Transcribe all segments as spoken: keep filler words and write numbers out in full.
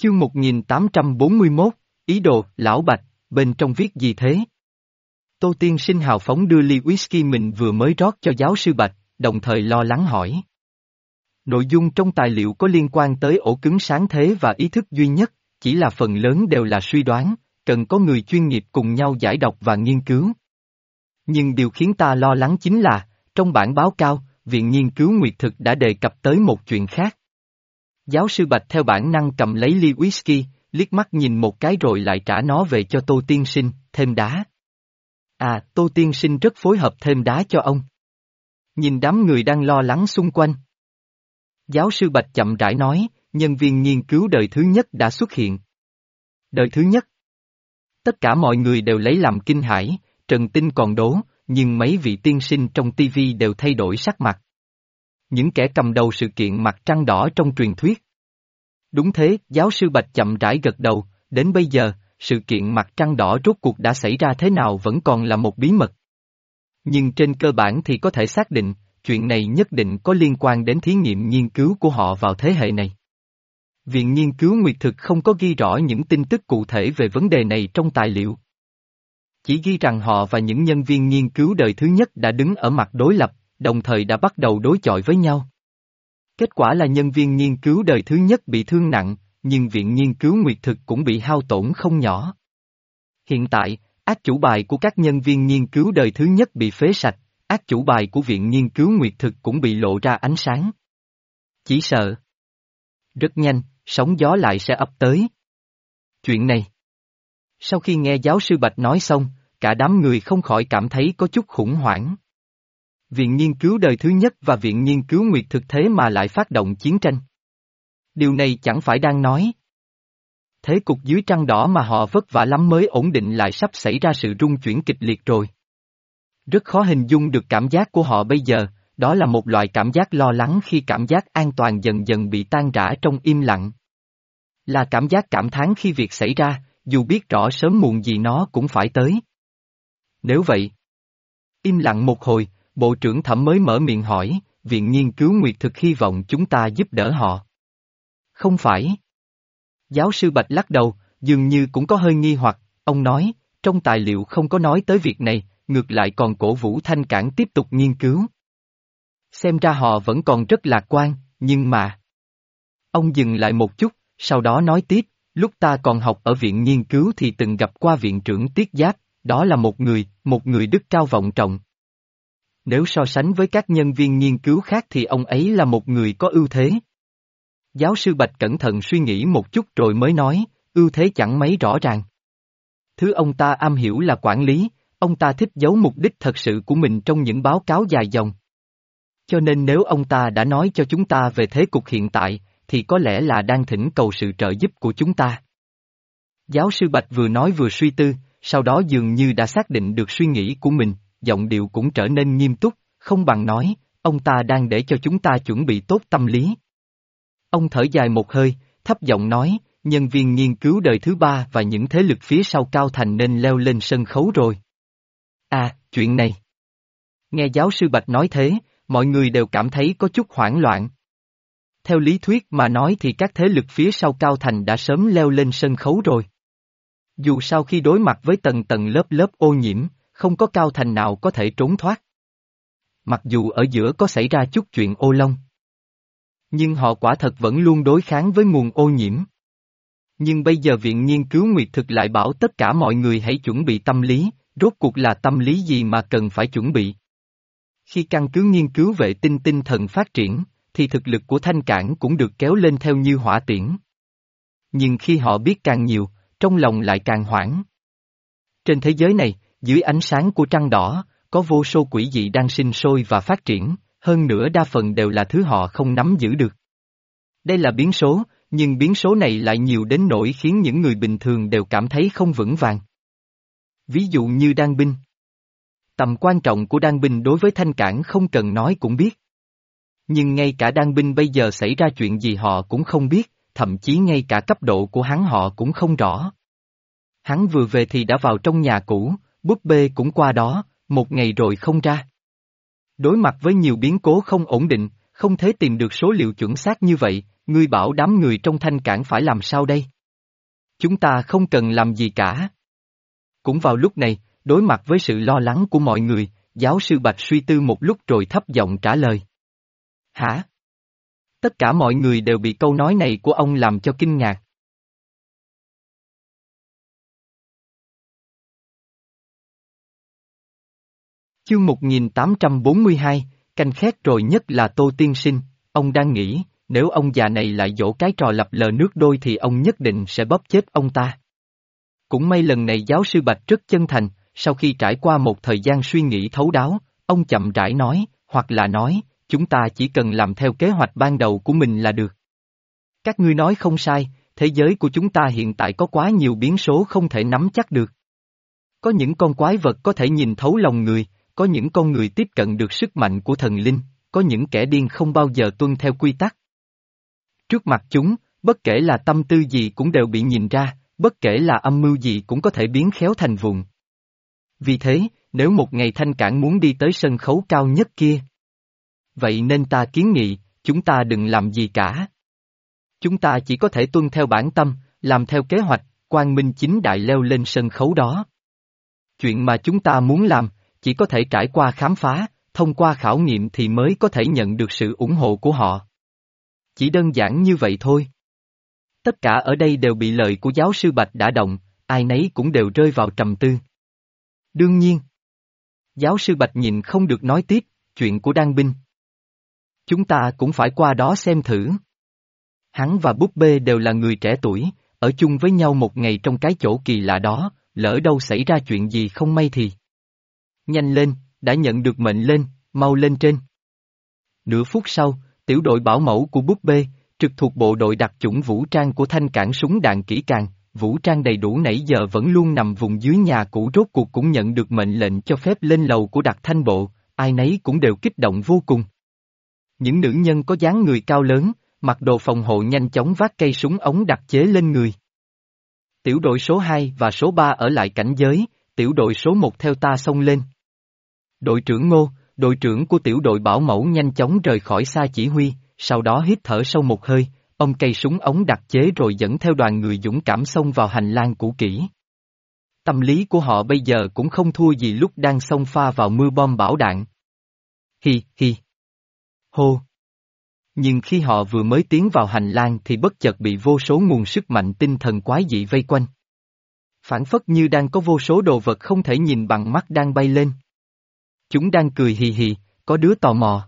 Chương một nghìn tám trăm bốn mươi mốt, ý đồ, lão Bạch, bên trong viết gì thế? Tô Tiên Sinh hào phóng đưa ly whisky mình vừa mới rót cho giáo sư Bạch, đồng thời lo lắng hỏi. Nội dung trong tài liệu có liên quan tới ổ cứng sáng thế và ý thức duy nhất, chỉ là phần lớn đều là suy đoán, cần có người chuyên nghiệp cùng nhau giải đọc và nghiên cứu. Nhưng điều khiến ta lo lắng chính là, trong bản báo cáo, Viện Nghiên cứu Nguyệt Thực đã đề cập tới một chuyện khác. Giáo sư Bạch theo bản năng cầm lấy ly whisky, liếc mắt nhìn một cái rồi lại trả nó về cho Tô Tiên Sinh, thêm đá. À, Tô Tiên Sinh rất phối hợp thêm đá cho ông. Nhìn đám người đang lo lắng xung quanh. Giáo sư Bạch chậm rãi nói, nhân viên nghiên cứu đời thứ nhất đã xuất hiện. Đời thứ nhất. Tất cả mọi người đều lấy làm kinh hãi, Trần Tinh còn đố, nhưng mấy vị tiên sinh trong tivi đều thay đổi sắc mặt. Những kẻ cầm đầu sự kiện mặt trăng đỏ trong truyền thuyết. Đúng thế, giáo sư Bạch chậm rãi gật đầu, đến bây giờ, sự kiện mặt trăng đỏ rốt cuộc đã xảy ra thế nào vẫn còn là một bí mật. Nhưng trên cơ bản thì có thể xác định, chuyện này nhất định có liên quan đến thí nghiệm nghiên cứu của họ vào thế hệ này. Viện Nghiên cứu Nguyệt Thực không có ghi rõ những tin tức cụ thể về vấn đề này trong tài liệu. Chỉ ghi rằng họ và những nhân viên nghiên cứu đời thứ nhất đã đứng ở mặt đối lập, đồng thời đã bắt đầu đối chọi với nhau. Kết quả là nhân viên nghiên cứu đời thứ nhất bị thương nặng, nhưng Viện Nghiên cứu Nguyệt Thực cũng bị hao tổn không nhỏ. Hiện tại, át chủ bài của các nhân viên nghiên cứu đời thứ nhất bị phế sạch, át chủ bài của Viện Nghiên cứu Nguyệt Thực cũng bị lộ ra ánh sáng. Chỉ sợ. Rất nhanh, sóng gió lại sẽ ập tới. Chuyện này. Sau khi nghe giáo sư Bạch nói xong, cả đám người không khỏi cảm thấy có chút khủng hoảng. Viện Nghiên cứu đời thứ nhất và Viện Nghiên cứu Nguyệt Thực thế mà lại phát động chiến tranh. Điều này chẳng phải đang nói. Thế cục dưới trăng đỏ mà họ vất vả lắm mới ổn định lại sắp xảy ra sự rung chuyển kịch liệt rồi. Rất khó hình dung được cảm giác của họ bây giờ, đó là một loại cảm giác lo lắng khi cảm giác an toàn dần dần bị tan rã trong im lặng. Là cảm giác cảm thán khi việc xảy ra, dù biết rõ sớm muộn gì nó cũng phải tới. Nếu vậy, im lặng một hồi, Bộ trưởng Thẩm mới mở miệng hỏi, Viện Nghiên cứu Nguyệt Thực hy vọng chúng ta giúp đỡ họ. Không phải. Giáo sư Bạch lắc đầu, dường như cũng có hơi nghi hoặc, ông nói, trong tài liệu không có nói tới việc này, ngược lại còn cổ vũ Thanh Cảng tiếp tục nghiên cứu. Xem ra họ vẫn còn rất lạc quan, nhưng mà... Ông dừng lại một chút, sau đó nói tiếp, lúc ta còn học ở viện nghiên cứu thì từng gặp qua viện trưởng Tiết Giáp, đó là một người, một người đức cao vọng trọng. Nếu so sánh với các nhân viên nghiên cứu khác thì ông ấy là một người có ưu thế. Giáo sư Bạch cẩn thận suy nghĩ một chút rồi mới nói, ưu thế chẳng mấy rõ ràng. Thứ ông ta am hiểu là quản lý, ông ta thích giấu mục đích thật sự của mình trong những báo cáo dài dòng. Cho nên nếu ông ta đã nói cho chúng ta về thế cục hiện tại, thì có lẽ là đang thỉnh cầu sự trợ giúp của chúng ta. Giáo sư Bạch vừa nói vừa suy tư, sau đó dường như đã xác định được suy nghĩ của mình, giọng điệu cũng trở nên nghiêm túc, không bằng nói, ông ta đang để cho chúng ta chuẩn bị tốt tâm lý. Ông thở dài một hơi, thấp giọng nói, nhân viên nghiên cứu đời thứ ba và những thế lực phía sau Cao Thành nên leo lên sân khấu rồi. À, chuyện này. Nghe giáo sư Bạch nói thế, mọi người đều cảm thấy có chút hoảng loạn. Theo lý thuyết mà nói thì các thế lực phía sau Cao Thành đã sớm leo lên sân khấu rồi. Dù sao khi đối mặt với tầng tầng lớp lớp ô nhiễm, không có Cao Thành nào có thể trốn thoát. Mặc dù ở giữa có xảy ra chút chuyện ô long. Nhưng họ quả thật vẫn luôn đối kháng với nguồn ô nhiễm. Nhưng bây giờ Viện Nghiên cứu Nguyệt Thực lại bảo tất cả mọi người hãy chuẩn bị tâm lý, rốt cuộc là tâm lý gì mà cần phải chuẩn bị. Khi căn cứ nghiên cứu vệ tinh tinh thần phát triển, thì thực lực của Thanh Cảng cũng được kéo lên theo như hỏa tiễn. Nhưng khi họ biết càng nhiều, trong lòng lại càng hoảng. Trên thế giới này, dưới ánh sáng của trăng đỏ, có vô số quỷ dị đang sinh sôi và phát triển, hơn nữa đa phần đều là thứ họ không nắm giữ được. Đây là biến số, nhưng biến số này lại nhiều đến nỗi khiến những người bình thường đều cảm thấy không vững vàng. Ví dụ như đan binh. Tầm quan trọng của đan binh đối với Thanh Cảng không cần nói cũng biết. Nhưng ngay cả đan binh bây giờ xảy ra chuyện gì họ cũng không biết, thậm chí ngay cả cấp độ của hắn họ cũng không rõ. Hắn vừa về thì đã vào trong nhà cũ, búp bê cũng qua đó, một ngày rồi không ra. Đối mặt với nhiều biến cố không ổn định, không thể tìm được số liệu chuẩn xác như vậy, ngươi bảo đám người trong Thanh Cảng phải làm sao đây? Chúng ta không cần làm gì cả. Cũng vào lúc này, đối mặt với sự lo lắng của mọi người, giáo sư Bạch suy tư một lúc rồi thấp giọng trả lời. Hả? Tất cả mọi người đều bị câu nói này của ông làm cho kinh ngạc. Chương một nghìn tám trăm bốn mươi hai, canh khét rồi nhất là Tô Tiên Sinh, ông đang nghĩ, nếu ông già này lại dỗ cái trò lập lờ nước đôi thì ông nhất định sẽ bóp chết ông ta. Cũng may lần này giáo sư Bạch rất chân thành, sau khi trải qua một thời gian suy nghĩ thấu đáo, ông chậm rãi nói, hoặc là nói, chúng ta chỉ cần làm theo kế hoạch ban đầu của mình là được. Các ngươi nói không sai, thế giới của chúng ta hiện tại có quá nhiều biến số không thể nắm chắc được. Có những con quái vật có thể nhìn thấu lòng người, có những con người tiếp cận được sức mạnh của thần linh, có những kẻ điên không bao giờ tuân theo quy tắc. Trước mặt chúng, bất kể là tâm tư gì cũng đều bị nhìn ra, bất kể là âm mưu gì cũng có thể biến khéo thành vụn. Vì thế, nếu một ngày Thanh Cảng muốn đi tới sân khấu cao nhất kia, vậy nên ta kiến nghị, chúng ta đừng làm gì cả. Chúng ta chỉ có thể tuân theo bản tâm, làm theo kế hoạch, quang minh chính đại leo lên sân khấu đó. Chuyện mà chúng ta muốn làm, chỉ có thể trải qua khám phá, thông qua khảo nghiệm thì mới có thể nhận được sự ủng hộ của họ. Chỉ đơn giản như vậy thôi. Tất cả ở đây đều bị lời của giáo sư Bạch đả động, ai nấy cũng đều rơi vào trầm tư. Đương nhiên, giáo sư Bạch nhìn không được nói tiếp, chuyện của Đan Binh. Chúng ta cũng phải qua đó xem thử. Hắn và búp bê đều là người trẻ tuổi, ở chung với nhau một ngày trong cái chỗ kỳ lạ đó, lỡ đâu xảy ra chuyện gì không may thì. Nhanh lên, đã nhận được mệnh lên, mau lên trên. Nửa phút sau, tiểu đội bảo mẫu của búp bê, trực thuộc bộ đội đặc chủng vũ trang của Thanh Cảng súng đạn kỹ càng, vũ trang đầy đủ nãy giờ vẫn luôn nằm vùng dưới nhà cũ rốt cuộc cũng nhận được mệnh lệnh cho phép lên lầu của đặc thanh bộ, ai nấy cũng đều kích động vô cùng. Những nữ nhân có dáng người cao lớn, mặc đồ phòng hộ nhanh chóng vác cây súng ống đặc chế lên người. Tiểu đội số hai và số ba ở lại cảnh giới, tiểu đội số một theo ta xông lên. Đội trưởng Ngô, đội trưởng của tiểu đội bảo mẫu nhanh chóng rời khỏi xa chỉ huy, sau đó hít thở sâu một hơi, ông cây súng ống đặc chế rồi dẫn theo đoàn người dũng cảm xông vào hành lang cũ kỹ. Tâm lý của họ bây giờ cũng không thua gì lúc đang xông pha vào mưa bom bão đạn. Hi hi. Hô. Nhưng khi họ vừa mới tiến vào hành lang thì bất chợt bị vô số nguồn sức mạnh tinh thần quái dị vây quanh. Phản phất như đang có vô số đồ vật không thể nhìn bằng mắt đang bay lên. Chúng đang cười hì hì, có đứa tò mò.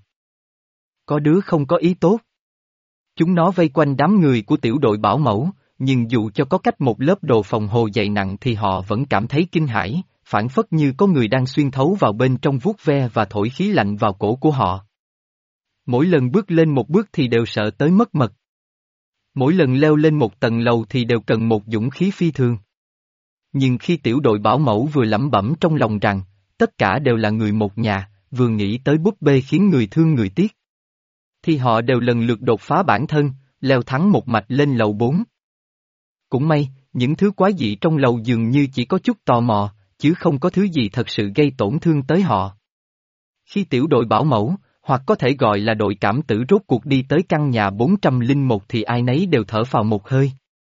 Có đứa không có ý tốt. Chúng nó vây quanh đám người của tiểu đội bảo mẫu, nhưng dù cho có cách một lớp đồ phòng hộ dày nặng thì họ vẫn cảm thấy kinh hãi, phản phất như có người đang xuyên thấu vào bên trong vuốt ve và thổi khí lạnh vào cổ của họ. Mỗi lần bước lên một bước thì đều sợ tới mất mật. Mỗi lần leo lên một tầng lầu thì đều cần một dũng khí phi thường. Nhưng khi tiểu đội bảo mẫu vừa lẩm bẩm trong lòng rằng, tất cả đều là người một nhà, vừa nghĩ tới búp bê khiến người thương người tiếc, thì họ đều lần lượt đột phá bản thân, leo thẳng một mạch lên lầu bốn. Cũng may, những thứ quái dị trong lầu dường như chỉ có chút tò mò, chứ không có thứ gì thật sự gây tổn thương tới họ. Khi tiểu đội bảo mẫu, hoặc có thể gọi là đội cảm tử rốt cuộc đi tới căn nhà bốn trăm lẻ một thì ai nấy đều thở phào một hơi.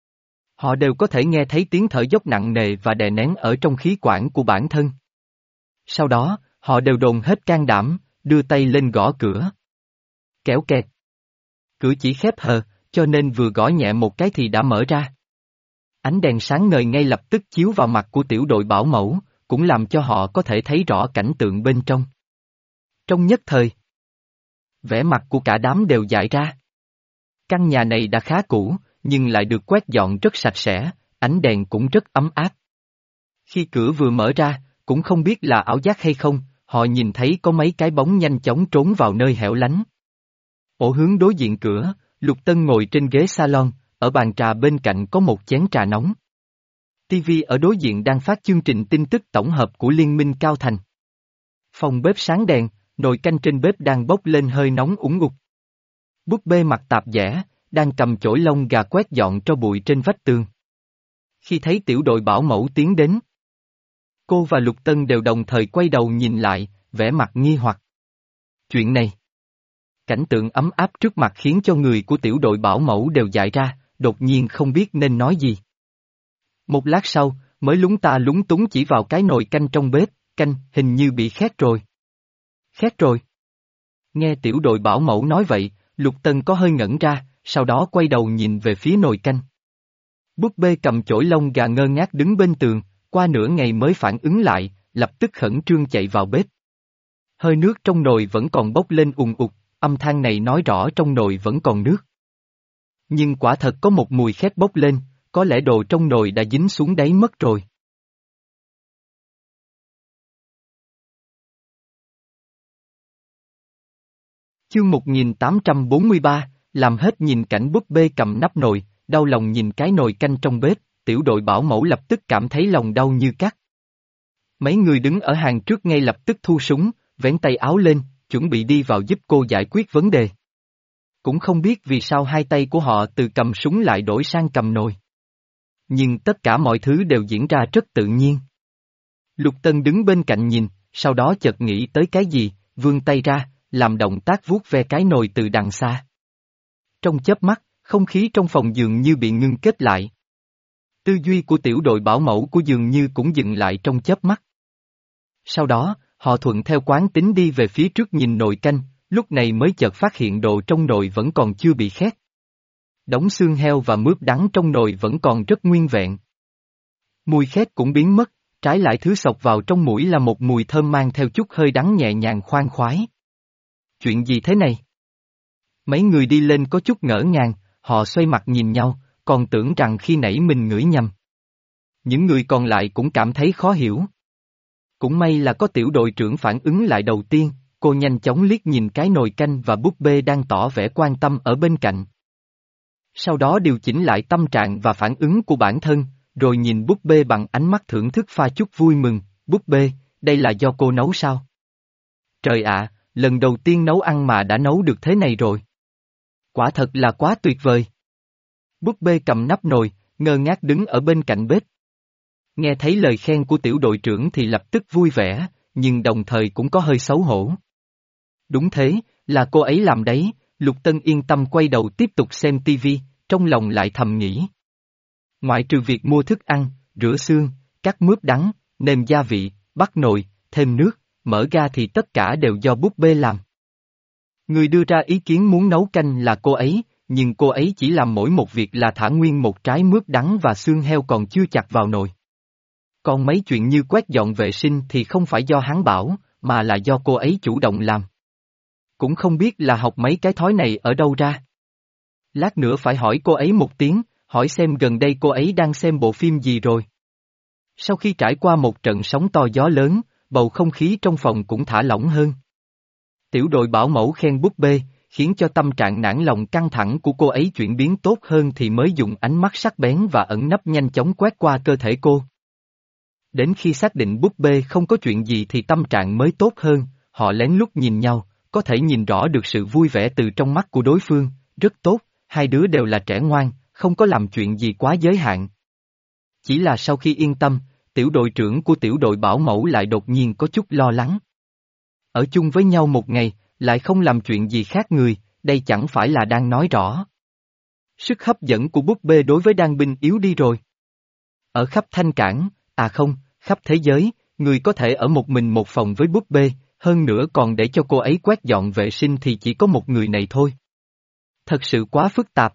Họ đều có thể nghe thấy tiếng thở dốc nặng nề và đè nén ở trong khí quản của bản thân. Sau đó, họ đều dồn hết can đảm, đưa tay lên gõ cửa. Kéo kẹt. Cửa chỉ khép hờ, cho nên vừa gõ nhẹ một cái thì đã mở ra. Ánh đèn sáng ngời ngay lập tức chiếu vào mặt của tiểu đội bảo mẫu, cũng làm cho họ có thể thấy rõ cảnh tượng bên trong. Trong nhất thời, vẻ mặt của cả đám đều dại ra. Căn nhà này đã khá cũ, nhưng lại được quét dọn rất sạch sẽ, ánh đèn cũng rất ấm áp. Khi cửa vừa mở ra, cũng không biết là ảo giác hay không, họ nhìn thấy có mấy cái bóng nhanh chóng trốn vào nơi hẻo lánh. Ở hướng đối diện cửa, Lục Tân ngồi trên ghế salon, ở bàn trà bên cạnh có một chén trà nóng. ti vi ở đối diện đang phát chương trình tin tức tổng hợp của Liên minh Cao Thành. Phòng bếp sáng đèn, nồi canh trên bếp đang bốc lên hơi nóng ủng ngục. Búp bê mặt tạp dẻ, đang cầm chổi lông gà quét dọn tro bụi trên vách tường. Khi thấy tiểu đội bảo mẫu tiến đến, cô và Lục Tân đều đồng thời quay đầu nhìn lại, vẻ mặt nghi hoặc. Chuyện này, cảnh tượng ấm áp trước mặt khiến cho người của tiểu đội bảo mẫu đều dại ra, đột nhiên không biết nên nói gì. Một lát sau, mới lúng ta lúng túng chỉ vào cái nồi canh trong bếp, canh, hình như bị khét rồi. Khét rồi. Nghe tiểu đội bảo mẫu nói vậy, Lục Tân có hơi ngẩn ra, sau đó quay đầu nhìn về phía nồi canh. Búp bê cầm chổi lông gà ngơ ngác đứng bên tường, qua nửa ngày mới phản ứng lại, lập tức khẩn trương chạy vào bếp. Hơi nước trong nồi vẫn còn bốc lên ùn ụt, âm thanh này nói rõ trong nồi vẫn còn nước. Nhưng quả thật có một mùi khét bốc lên, có lẽ đồ trong nồi đã dính xuống đáy mất rồi. Chương một nghìn tám trăm bốn mươi ba, làm hết nhìn cảnh búp bê cầm nắp nồi, đau lòng nhìn cái nồi canh trong bếp, tiểu đội bảo mẫu lập tức cảm thấy lòng đau như cắt. Mấy người đứng ở hàng trước ngay lập tức thu súng, vén tay áo lên, chuẩn bị đi vào giúp cô giải quyết vấn đề. Cũng không biết vì sao hai tay của họ từ cầm súng lại đổi sang cầm nồi. Nhưng tất cả mọi thứ đều diễn ra rất tự nhiên. Lục Tân đứng bên cạnh nhìn, sau đó chợt nghĩ tới cái gì, vươn tay ra, làm động tác vuốt ve cái nồi từ đằng xa. Trong chớp mắt, không khí trong phòng dường như bị ngưng kết lại. Tư duy của tiểu đội bảo mẫu của dường như cũng dừng lại trong chớp mắt. Sau đó, họ thuận theo quán tính đi về phía trước nhìn nồi canh, lúc này mới chợt phát hiện đồ trong nồi vẫn còn chưa bị khét. Đống xương heo và mướp đắng trong nồi vẫn còn rất nguyên vẹn. Mùi khét cũng biến mất, trái lại thứ xộc vào trong mũi là một mùi thơm mang theo chút hơi đắng nhẹ nhàng khoan khoái. Chuyện gì thế này? Mấy người đi lên có chút ngỡ ngàng, họ xoay mặt nhìn nhau, còn tưởng rằng khi nãy mình ngửi nhầm. Những người còn lại cũng cảm thấy khó hiểu. Cũng may là có tiểu đội trưởng phản ứng lại đầu tiên, cô nhanh chóng liếc nhìn cái nồi canh và búp bê đang tỏ vẻ quan tâm ở bên cạnh. Sau đó điều chỉnh lại tâm trạng và phản ứng của bản thân, rồi nhìn búp bê bằng ánh mắt thưởng thức pha chút vui mừng, búp bê, đây là do cô nấu sao? Trời ạ, lần đầu tiên nấu ăn mà đã nấu được thế này rồi. Quả thật là quá tuyệt vời. Búp bê cầm nắp nồi, ngơ ngác đứng ở bên cạnh bếp. Nghe thấy lời khen của tiểu đội trưởng thì lập tức vui vẻ, nhưng đồng thời cũng có hơi xấu hổ. Đúng thế, là cô ấy làm đấy, Lục Tân yên tâm quay đầu tiếp tục xem tivi, trong lòng lại thầm nghĩ. Ngoại trừ việc mua thức ăn, rửa xương, cắt mướp đắng, nêm gia vị, bắt nồi, thêm nước, mở ra thì tất cả đều do búp bê làm. Người đưa ra ý kiến muốn nấu canh là cô ấy, nhưng cô ấy chỉ làm mỗi một việc là thả nguyên một trái mướp đắng và xương heo còn chưa chặt vào nồi. Còn mấy chuyện như quét dọn vệ sinh thì không phải do hắn bảo, mà là do cô ấy chủ động làm. Cũng không biết là học mấy cái thói này ở đâu ra. Lát nữa phải hỏi cô ấy một tiếng, hỏi xem gần đây cô ấy đang xem bộ phim gì rồi. Sau khi trải qua một trận sóng to gió lớn, bầu không khí trong phòng cũng thả lỏng hơn. Tiểu đội bảo mẫu khen búp bê, khiến cho tâm trạng nản lòng căng thẳng của cô ấy chuyển biến tốt hơn thì mới dùng ánh mắt sắc bén và ẩn nấp nhanh chóng quét qua cơ thể cô. Đến khi xác định búp bê không có chuyện gì thì tâm trạng mới tốt hơn, họ lén lút nhìn nhau, có thể nhìn rõ được sự vui vẻ từ trong mắt của đối phương, rất tốt, hai đứa đều là trẻ ngoan, không có làm chuyện gì quá giới hạn. Chỉ là sau khi yên tâm, tiểu đội trưởng của tiểu đội bảo mẫu lại đột nhiên có chút lo lắng. Ở chung với nhau một ngày, lại không làm chuyện gì khác người, đây chẳng phải là đang nói rõ. Sức hấp dẫn của búp bê đối với đan binh yếu đi rồi. Ở khắp Thanh Cảng, à không, khắp thế giới, người có thể ở một mình một phòng với búp bê, hơn nữa còn để cho cô ấy quét dọn vệ sinh thì chỉ có một người này thôi. Thật sự quá phức tạp.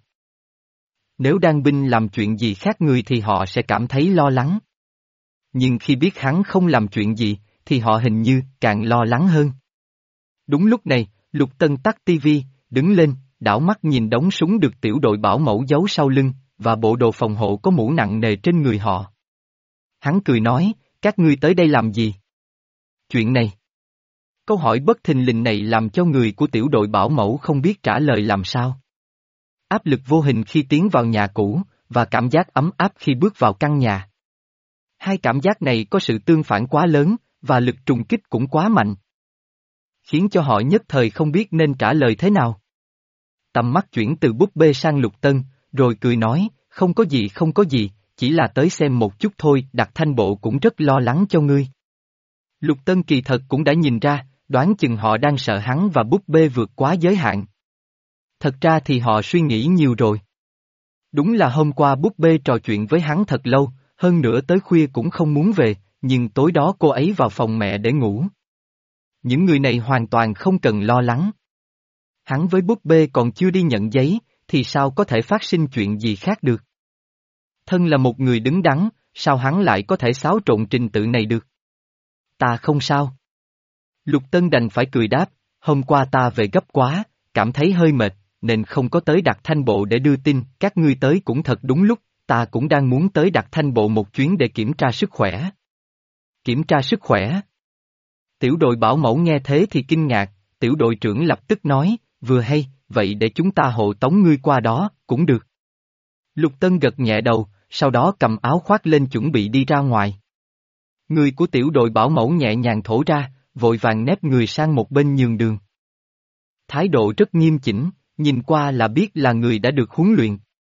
Nếu đan binh làm chuyện gì khác người thì họ sẽ cảm thấy lo lắng. Nhưng khi biết hắn không làm chuyện gì, thì họ hình như càng lo lắng hơn. Đúng lúc này, Lục Tân tắt tivi, đứng lên, đảo mắt nhìn đống súng được tiểu đội bảo mẫu giấu sau lưng, và bộ đồ phòng hộ có mũ nặng nề trên người họ. Hắn cười nói, các ngươi tới đây làm gì? Chuyện này. Câu hỏi bất thình lình này làm cho người của tiểu đội bảo mẫu không biết trả lời làm sao. Áp lực vô hình khi tiến vào nhà cũ, và cảm giác ấm áp khi bước vào căn nhà. Hai cảm giác này có sự tương phản quá lớn, và lực trùng kích cũng quá mạnh. Khiến cho họ nhất thời không biết nên trả lời thế nào. Tầm mắt chuyển từ búp bê sang Lục Tân, rồi cười nói, không có gì không có gì, chỉ là tới xem một chút thôi, Đặc Thanh Bộ cũng rất lo lắng cho ngươi. Lục Tân kỳ thật cũng đã nhìn ra, đoán chừng họ đang sợ hắn và búp bê vượt quá giới hạn. Thật ra thì họ suy nghĩ nhiều rồi. Đúng là hôm qua búp bê trò chuyện với hắn thật lâu, hơn nữa tới khuya cũng không muốn về, nhưng tối đó cô ấy vào phòng mẹ để ngủ. Những người này hoàn toàn không cần lo lắng. Hắn với búp bê còn chưa đi nhận giấy, thì sao có thể phát sinh chuyện gì khác được? Thân là một người đứng đắn, sao hắn lại có thể xáo trộn trình tự này được? Ta không sao. Lục Tân đành phải cười đáp, hôm qua ta về gấp quá, cảm thấy hơi mệt, nên không có tới Đặc Thanh Bộ để đưa tin, các ngươi tới cũng thật đúng lúc, ta cũng đang muốn tới Đặc Thanh Bộ một chuyến để kiểm tra sức khỏe. Kiểm tra sức khỏe? Tiểu đội bảo mẫu nghe thế thì kinh ngạc, tiểu đội trưởng lập tức nói, vừa hay, vậy để chúng ta hộ tống ngươi qua đó, cũng được. Lục Tân gật nhẹ đầu, sau đó cầm áo khoác lên chuẩn bị đi ra ngoài. Người của tiểu đội bảo mẫu nhẹ nhàng thổ ra, vội vàng nép người sang một bên nhường đường. Thái độ rất nghiêm chỉnh, nhìn qua là biết là người đã được huấn luyện.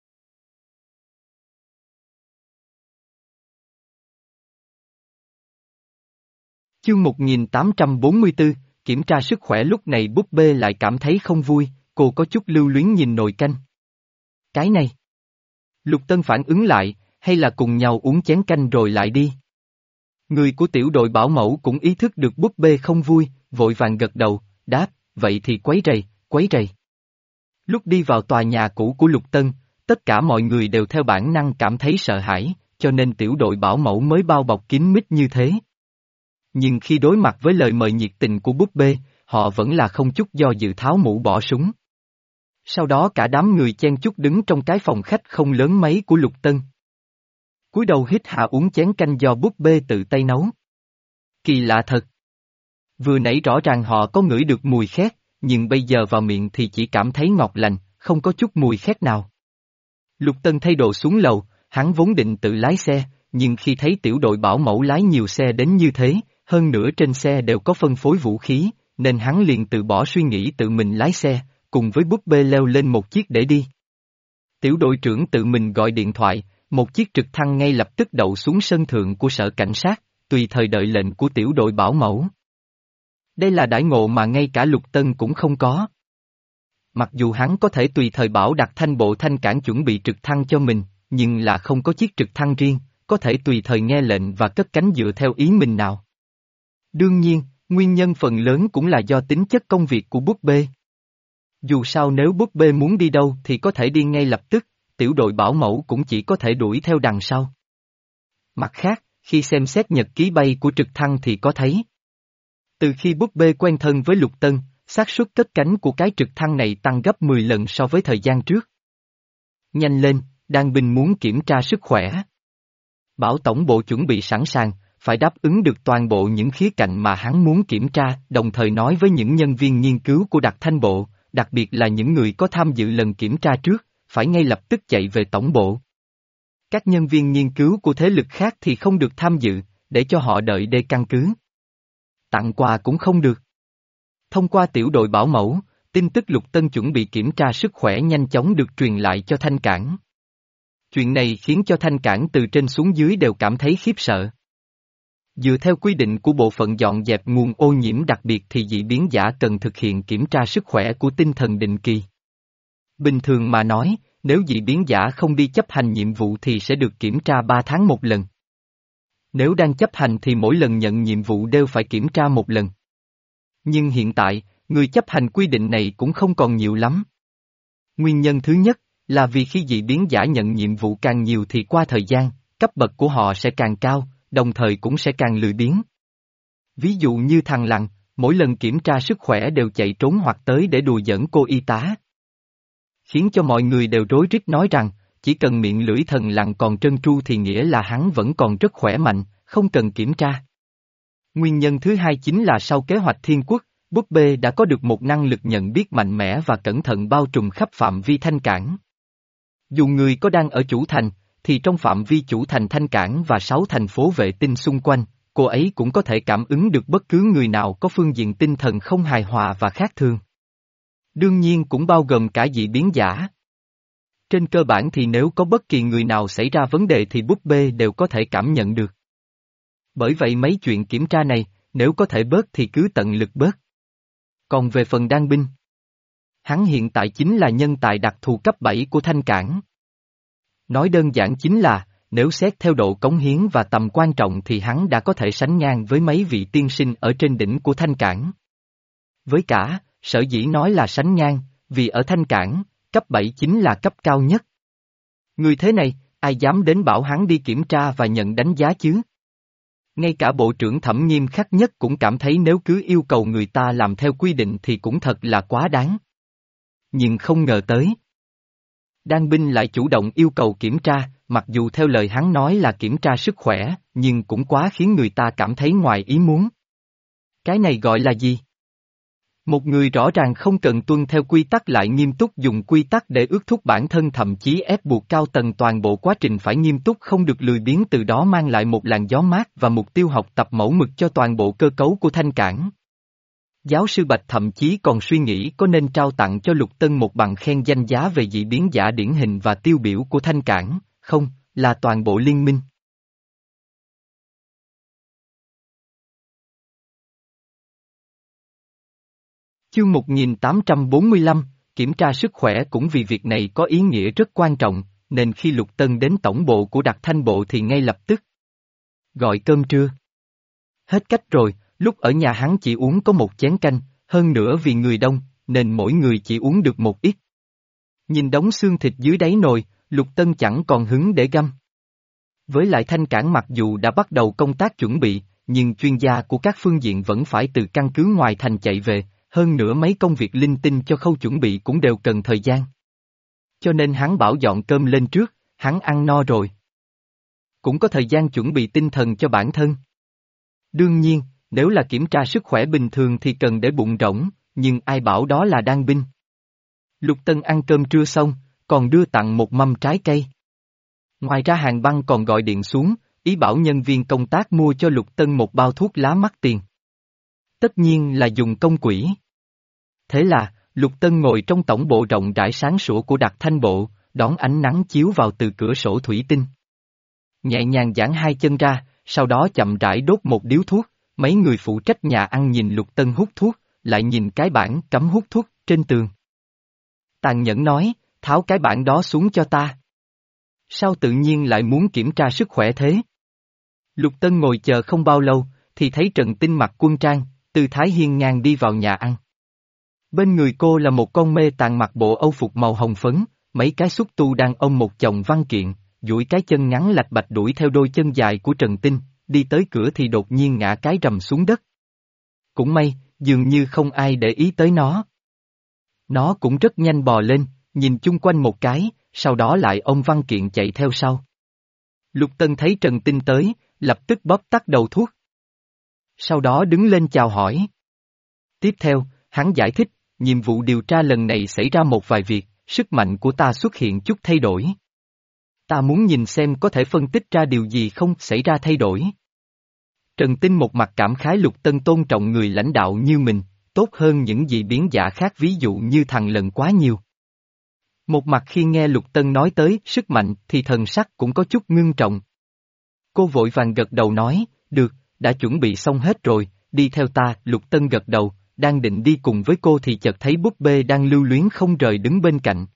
Chương một nghìn tám trăm bốn mươi tư, kiểm tra sức khỏe. Lúc này búp bê lại cảm thấy không vui, cô có chút lưu luyến nhìn nồi canh. Cái này. Lục Tân phản ứng lại, hay là cùng nhau uống chén canh rồi lại đi. Người của tiểu đội bảo mẫu cũng ý thức được búp bê không vui, vội vàng gật đầu, đáp, vậy thì quấy rầy, quấy rầy. Lúc đi vào tòa nhà cũ của Lục Tân, tất cả mọi người đều theo bản năng cảm thấy sợ hãi, cho nên tiểu đội bảo mẫu mới bao bọc kín mít như thế. Nhưng khi đối mặt với lời mời nhiệt tình của búp bê, họ vẫn là không chút do dự tháo mũ bỏ súng. Sau đó cả đám người chen chúc đứng trong cái phòng khách không lớn mấy của Lục Tân. Cúi đầu hít hà uống chén canh do búp bê tự tay nấu. Kỳ lạ thật. Vừa nãy rõ ràng họ có ngửi được mùi khét, nhưng bây giờ vào miệng thì chỉ cảm thấy ngọt lành, không có chút mùi khét nào. Lục Tân thay đồ xuống lầu, hắn vốn định tự lái xe, nhưng khi thấy tiểu đội bảo mẫu lái nhiều xe đến như thế, hơn nữa trên xe đều có phân phối vũ khí, nên hắn liền từ bỏ suy nghĩ tự mình lái xe, cùng với búp bê leo lên một chiếc để đi. Tiểu đội trưởng tự mình gọi điện thoại, một chiếc trực thăng ngay lập tức đậu xuống sân thượng của sở cảnh sát, tùy thời đợi lệnh của tiểu đội bảo mẫu. Đây là đãi ngộ mà ngay cả Lục Tân cũng không có. Mặc dù hắn có thể tùy thời bảo Đặc Thanh Bộ Thanh Cảng chuẩn bị trực thăng cho mình, nhưng là không có chiếc trực thăng riêng, có thể tùy thời nghe lệnh và cất cánh dựa theo ý mình nào. Đương nhiên, nguyên nhân phần lớn cũng là do tính chất công việc của búp bê. Dù sao nếu búp bê muốn đi đâu thì có thể đi ngay lập tức, tiểu đội bảo mẫu cũng chỉ có thể đuổi theo đằng sau. Mặt khác, khi xem xét nhật ký bay của trực thăng thì có thấy. Từ khi búp bê quen thân với Lục Tân, xác suất cất cánh của cái trực thăng này tăng gấp mười lần so với thời gian trước. Nhanh lên, Đan binh muốn kiểm tra sức khỏe. Bảo tổng bộ chuẩn bị sẵn sàng, phải đáp ứng được toàn bộ những khía cạnh mà hắn muốn kiểm tra, đồng thời nói với những nhân viên nghiên cứu của Đặc Thanh Bộ, đặc biệt là những người có tham dự lần kiểm tra trước, phải ngay lập tức chạy về tổng bộ. Các nhân viên nghiên cứu của thế lực khác thì không được tham dự, để cho họ đợi để căn cứ. Tặng quà cũng không được. Thông qua tiểu đội bảo mẫu, tin tức Lục Tân chuẩn bị kiểm tra sức khỏe nhanh chóng được truyền lại cho Thanh Cảng. Chuyện này khiến cho Thanh Cảng từ trên xuống dưới đều cảm thấy khiếp sợ. Dựa theo quy định của bộ phận dọn dẹp nguồn ô nhiễm đặc biệt thì dị biến giả cần thực hiện kiểm tra sức khỏe của tinh thần định kỳ. Bình thường mà nói, nếu dị biến giả không đi chấp hành nhiệm vụ thì sẽ được kiểm tra ba tháng một lần. Nếu đang chấp hành thì mỗi lần nhận nhiệm vụ đều phải kiểm tra một lần. Nhưng hiện tại, người chấp hành quy định này cũng không còn nhiều lắm. Nguyên nhân thứ nhất là vì khi dị biến giả nhận nhiệm vụ càng nhiều thì qua thời gian, cấp bậc của họ sẽ càng cao, đồng thời cũng sẽ càng lười biếng. Ví dụ như thằng Lằn, mỗi lần kiểm tra sức khỏe đều chạy trốn hoặc tới để đùa giỡn cô y tá. Khiến cho mọi người đều rối rít nói rằng, chỉ cần miệng lưỡi thần Lằn còn trơn tru thì nghĩa là hắn vẫn còn rất khỏe mạnh, không cần kiểm tra. Nguyên nhân thứ hai chính là sau kế hoạch Thiên Quốc, búp bê đã có được một năng lực nhận biết mạnh mẽ và cẩn thận bao trùm khắp phạm vi Thanh Cảng. Dù người có đang ở chủ thành, thì trong phạm vi chủ thành Thanh Cảng và sáu thành phố vệ tinh xung quanh, cô ấy cũng có thể cảm ứng được bất cứ người nào có phương diện tinh thần không hài hòa và khác thường. Đương nhiên cũng bao gồm cả dị biến giả. Trên cơ bản thì nếu có bất kỳ người nào xảy ra vấn đề thì búp bê đều có thể cảm nhận được. Bởi vậy mấy chuyện kiểm tra này, nếu có thể bớt thì cứ tận lực bớt. Còn về phần Đan binh, hắn hiện tại chính là nhân tài đặc thù cấp bảy của Thanh Cảng. Nói đơn giản chính là, nếu xét theo độ cống hiến và tầm quan trọng thì hắn đã có thể sánh ngang với mấy vị tiên sinh ở trên đỉnh của Thanh Cảng. Với cả, sở dĩ nói là sánh ngang, vì ở Thanh Cảng, cấp bảy chính là cấp cao nhất. Người thế này, ai dám đến bảo hắn đi kiểm tra và nhận đánh giá chứ? Ngay cả bộ trưởng Thẩm nghiêm khắc nhất cũng cảm thấy nếu cứ yêu cầu người ta làm theo quy định thì cũng thật là quá đáng. Nhưng không ngờ tới. Đan binh lại chủ động yêu cầu kiểm tra, mặc dù theo lời hắn nói là kiểm tra sức khỏe, nhưng cũng quá khiến người ta cảm thấy ngoài ý muốn. Cái này gọi là gì? Một người rõ ràng không cần tuân theo quy tắc lại nghiêm túc dùng quy tắc để ước thúc bản thân, thậm chí ép buộc cao tầng toàn bộ quá trình phải nghiêm túc không được lười biếng, từ đó mang lại một làn gió mát và mục tiêu học tập mẫu mực cho toàn bộ cơ cấu của Thanh Cảng. Giáo sư Bạch thậm chí còn suy nghĩ có nên trao tặng cho Lục Tân một bằng khen danh giá về dị biến giả điển hình và tiêu biểu của Thanh Cảng, không, là toàn bộ liên minh. Chương một nghìn tám trăm bốn mươi lăm, kiểm tra sức khỏe. Cũng vì việc này có ý nghĩa rất quan trọng, nên khi Lục Tân đến tổng bộ của Đặc Thanh Bộ thì ngay lập tức gọi cơm trưa. Hết cách rồi, lúc ở nhà hắn chỉ uống có một chén canh, hơn nữa vì người đông, nên mỗi người chỉ uống được một ít. Nhìn đống xương thịt dưới đáy nồi, Lục Tân chẳng còn hứng để găm. Với lại Thanh Cảng mặc dù đã bắt đầu công tác chuẩn bị, nhưng chuyên gia của các phương diện vẫn phải từ căn cứ ngoài thành chạy về. Hơn nữa mấy công việc linh tinh cho khâu chuẩn bị cũng đều cần thời gian. Cho nên hắn bảo dọn cơm lên trước, hắn ăn no rồi. Cũng có thời gian chuẩn bị tinh thần cho bản thân. Đương nhiên, nếu là kiểm tra sức khỏe bình thường thì cần để bụng rỗng, nhưng ai bảo đó là đan binh. Lục Tân ăn cơm trưa xong, còn đưa tặng một mâm trái cây. Ngoài ra Hàng Băng còn gọi điện xuống, ý bảo nhân viên công tác mua cho Lục Tân một bao thuốc lá mắc tiền. Tất nhiên là dùng công quỹ. Thế là, Lục Tân ngồi trong tổng bộ rộng rãi sáng sủa của Đặc Thanh Bộ, đón ánh nắng chiếu vào từ cửa sổ thủy tinh. Nhẹ nhàng giãn hai chân ra, sau đó chậm rãi đốt một điếu thuốc, mấy người phụ trách nhà ăn nhìn Lục Tân hút thuốc, lại nhìn cái bảng cấm hút thuốc trên tường. Tàn nhẫn nói, tháo cái bảng đó xuống cho ta. Sao tự nhiên lại muốn kiểm tra sức khỏe thế? Lục Tân ngồi chờ không bao lâu, thì thấy Trần Tinh mặc quân trang, tư thái hiên ngang đi vào nhà ăn. Bên người cô là một con mê tàn mặc bộ âu phục màu hồng phấn, mấy cái xúc tu đang ôm một chồng văn kiện, duỗi cái chân ngắn lạch bạch đuổi theo đôi chân dài của Trần Tinh, đi tới cửa thì đột nhiên ngã cái rầm xuống đất. Cũng may, dường như không ai để ý tới nó. Nó cũng rất nhanh bò lên, nhìn chung quanh một cái, sau đó lại ôm văn kiện chạy theo sau. Lục Tân thấy Trần Tinh tới, lập tức bóp tắt đầu thuốc. Sau đó đứng lên chào hỏi. Tiếp theo, hắn giải thích, nhiệm vụ điều tra lần này xảy ra một vài việc, sức mạnh của ta xuất hiện chút thay đổi. Ta muốn nhìn xem có thể phân tích ra điều gì không xảy ra thay đổi. Trần Tinh một mặt cảm khái Lục Tân tôn trọng người lãnh đạo như mình, tốt hơn những dị biến giả khác ví dụ như thằng lần quá nhiều. Một mặt khi nghe Lục Tân nói tới sức mạnh thì thần sắc cũng có chút ngưng trọng. Cô vội vàng gật đầu nói, được, đã chuẩn bị xong hết rồi, đi theo ta. Lục Tân gật đầu, đang định đi cùng với cô thì chợt thấy búp bê đang lưu luyến không rời đứng bên cạnh.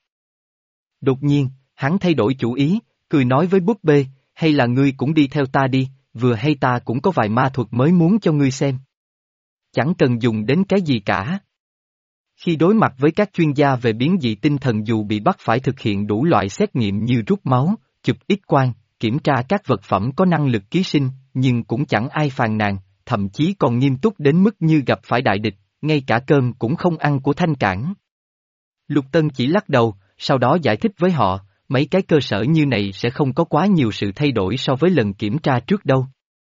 Đột nhiên, hắn thay đổi chủ ý, cười nói với búp bê, hay là ngươi cũng đi theo ta đi, vừa hay ta cũng có vài ma thuật mới muốn cho ngươi xem. Chẳng cần dùng đến cái gì cả. Khi đối mặt với các chuyên gia về biến dị tinh thần dù bị bắt phải thực hiện đủ loại xét nghiệm như rút máu, chụp X-quang, kiểm tra các vật phẩm có năng lực ký sinh, nhưng cũng chẳng ai phàn nàn, thậm chí còn nghiêm túc đến mức như gặp phải đại địch, ngay cả cơm cũng không ăn của Thanh Cảng. Lục Tân chỉ lắc đầu, sau đó giải thích với họ, mấy cái cơ sở như này sẽ không có quá nhiều sự thay đổi so với lần kiểm tra trước đâu.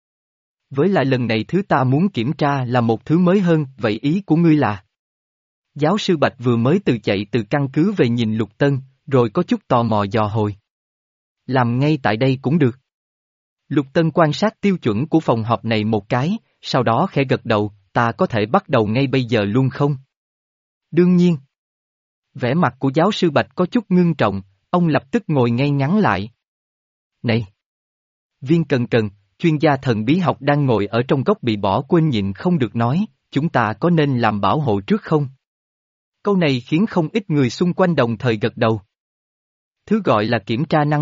Với lại lần này thứ ta muốn kiểm tra là một thứ mới hơn, vậy ý của ngươi là? Giáo sư Bạch vừa mới từ chạy từ căn cứ về nhìn Lục Tân, rồi có chút tò mò dò hồi. Làm ngay tại đây cũng được. Lục Tân quan sát tiêu chuẩn của phòng họp này một cái, sau đó khẽ gật đầu, ta có thể bắt đầu ngay bây giờ luôn không? Đương nhiên. Vẻ mặt của giáo sư Bạch có chút ngưng trọng, ông lập tức ngồi ngay ngắn lại. Này! Viên Cần Cần, chuyên gia thần bí học đang ngồi ở trong góc bị bỏ quên nhịn không được nói, chúng ta có nên làm bảo hộ trước không? Câu này khiến không ít người xung quanh đồng thời gật đầu. Thứ gọi là kiểm tra năng lực,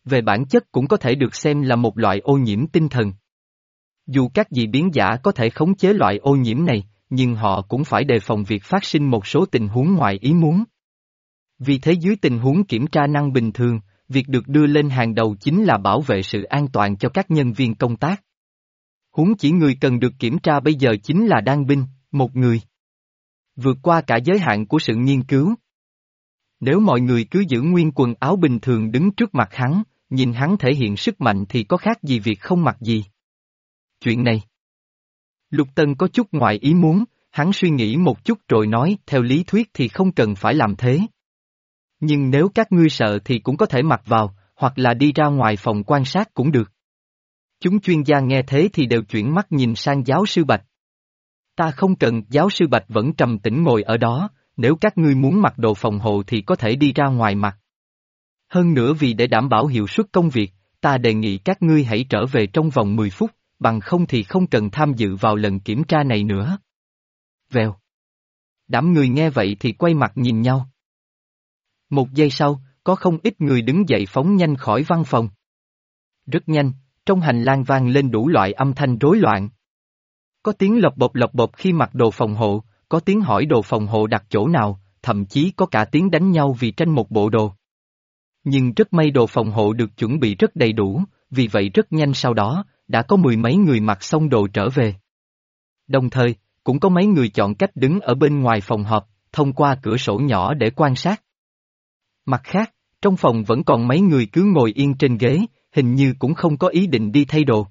về bản chất cũng có thể được xem là một loại ô nhiễm tinh thần. Dù các dị biến giả có thể khống chế loại ô nhiễm này, nhưng họ cũng phải đề phòng việc phát sinh một số tình huống ngoài ý muốn. Vì thế dưới tình huống kiểm tra năng bình thường, việc được đưa lên hàng đầu chính là bảo vệ sự an toàn cho các nhân viên công tác. Huống chỉ người cần được kiểm tra bây giờ chính là đan binh, một người. Vượt qua cả giới hạn của sự nghiên cứu. Nếu mọi người cứ giữ nguyên quần áo bình thường đứng trước mặt hắn, nhìn hắn thể hiện sức mạnh thì có khác gì việc không mặc gì. Chuyện này. Lục Tân có chút ngoài ý muốn, hắn suy nghĩ một chút rồi nói theo lý thuyết thì không cần phải làm thế. Nhưng nếu các ngươi sợ thì cũng có thể mặc vào, hoặc là đi ra ngoài phòng quan sát cũng được. Chúng chuyên gia nghe thế thì đều chuyển mắt nhìn sang giáo sư Bạch. Ta không cần, giáo sư Bạch vẫn trầm tĩnh ngồi ở đó, nếu các ngươi muốn mặc đồ phòng hộ thì có thể đi ra ngoài mặc. Hơn nữa vì để đảm bảo hiệu suất công việc, ta đề nghị các ngươi hãy trở về trong vòng mười phút, bằng không thì không cần tham dự vào lần kiểm tra này nữa. Vèo. Đám người nghe vậy thì quay mặt nhìn nhau. Một giây sau, có không ít người đứng dậy phóng nhanh khỏi văn phòng. Rất nhanh, trong hành lang vang lên đủ loại âm thanh rối loạn. Có tiếng lộc bộp lộc bộp khi mặc đồ phòng hộ, có tiếng hỏi đồ phòng hộ đặt chỗ nào, thậm chí có cả tiếng đánh nhau vì tranh một bộ đồ. Nhưng rất may đồ phòng hộ được chuẩn bị rất đầy đủ, vì vậy rất nhanh sau đó, đã có mười mấy người mặc xong đồ trở về. Đồng thời, cũng có mấy người chọn cách đứng ở bên ngoài phòng họp, thông qua cửa sổ nhỏ để quan sát. Mặt khác, trong phòng vẫn còn mấy người cứ ngồi yên trên ghế, hình như cũng không có ý định đi thay đồ.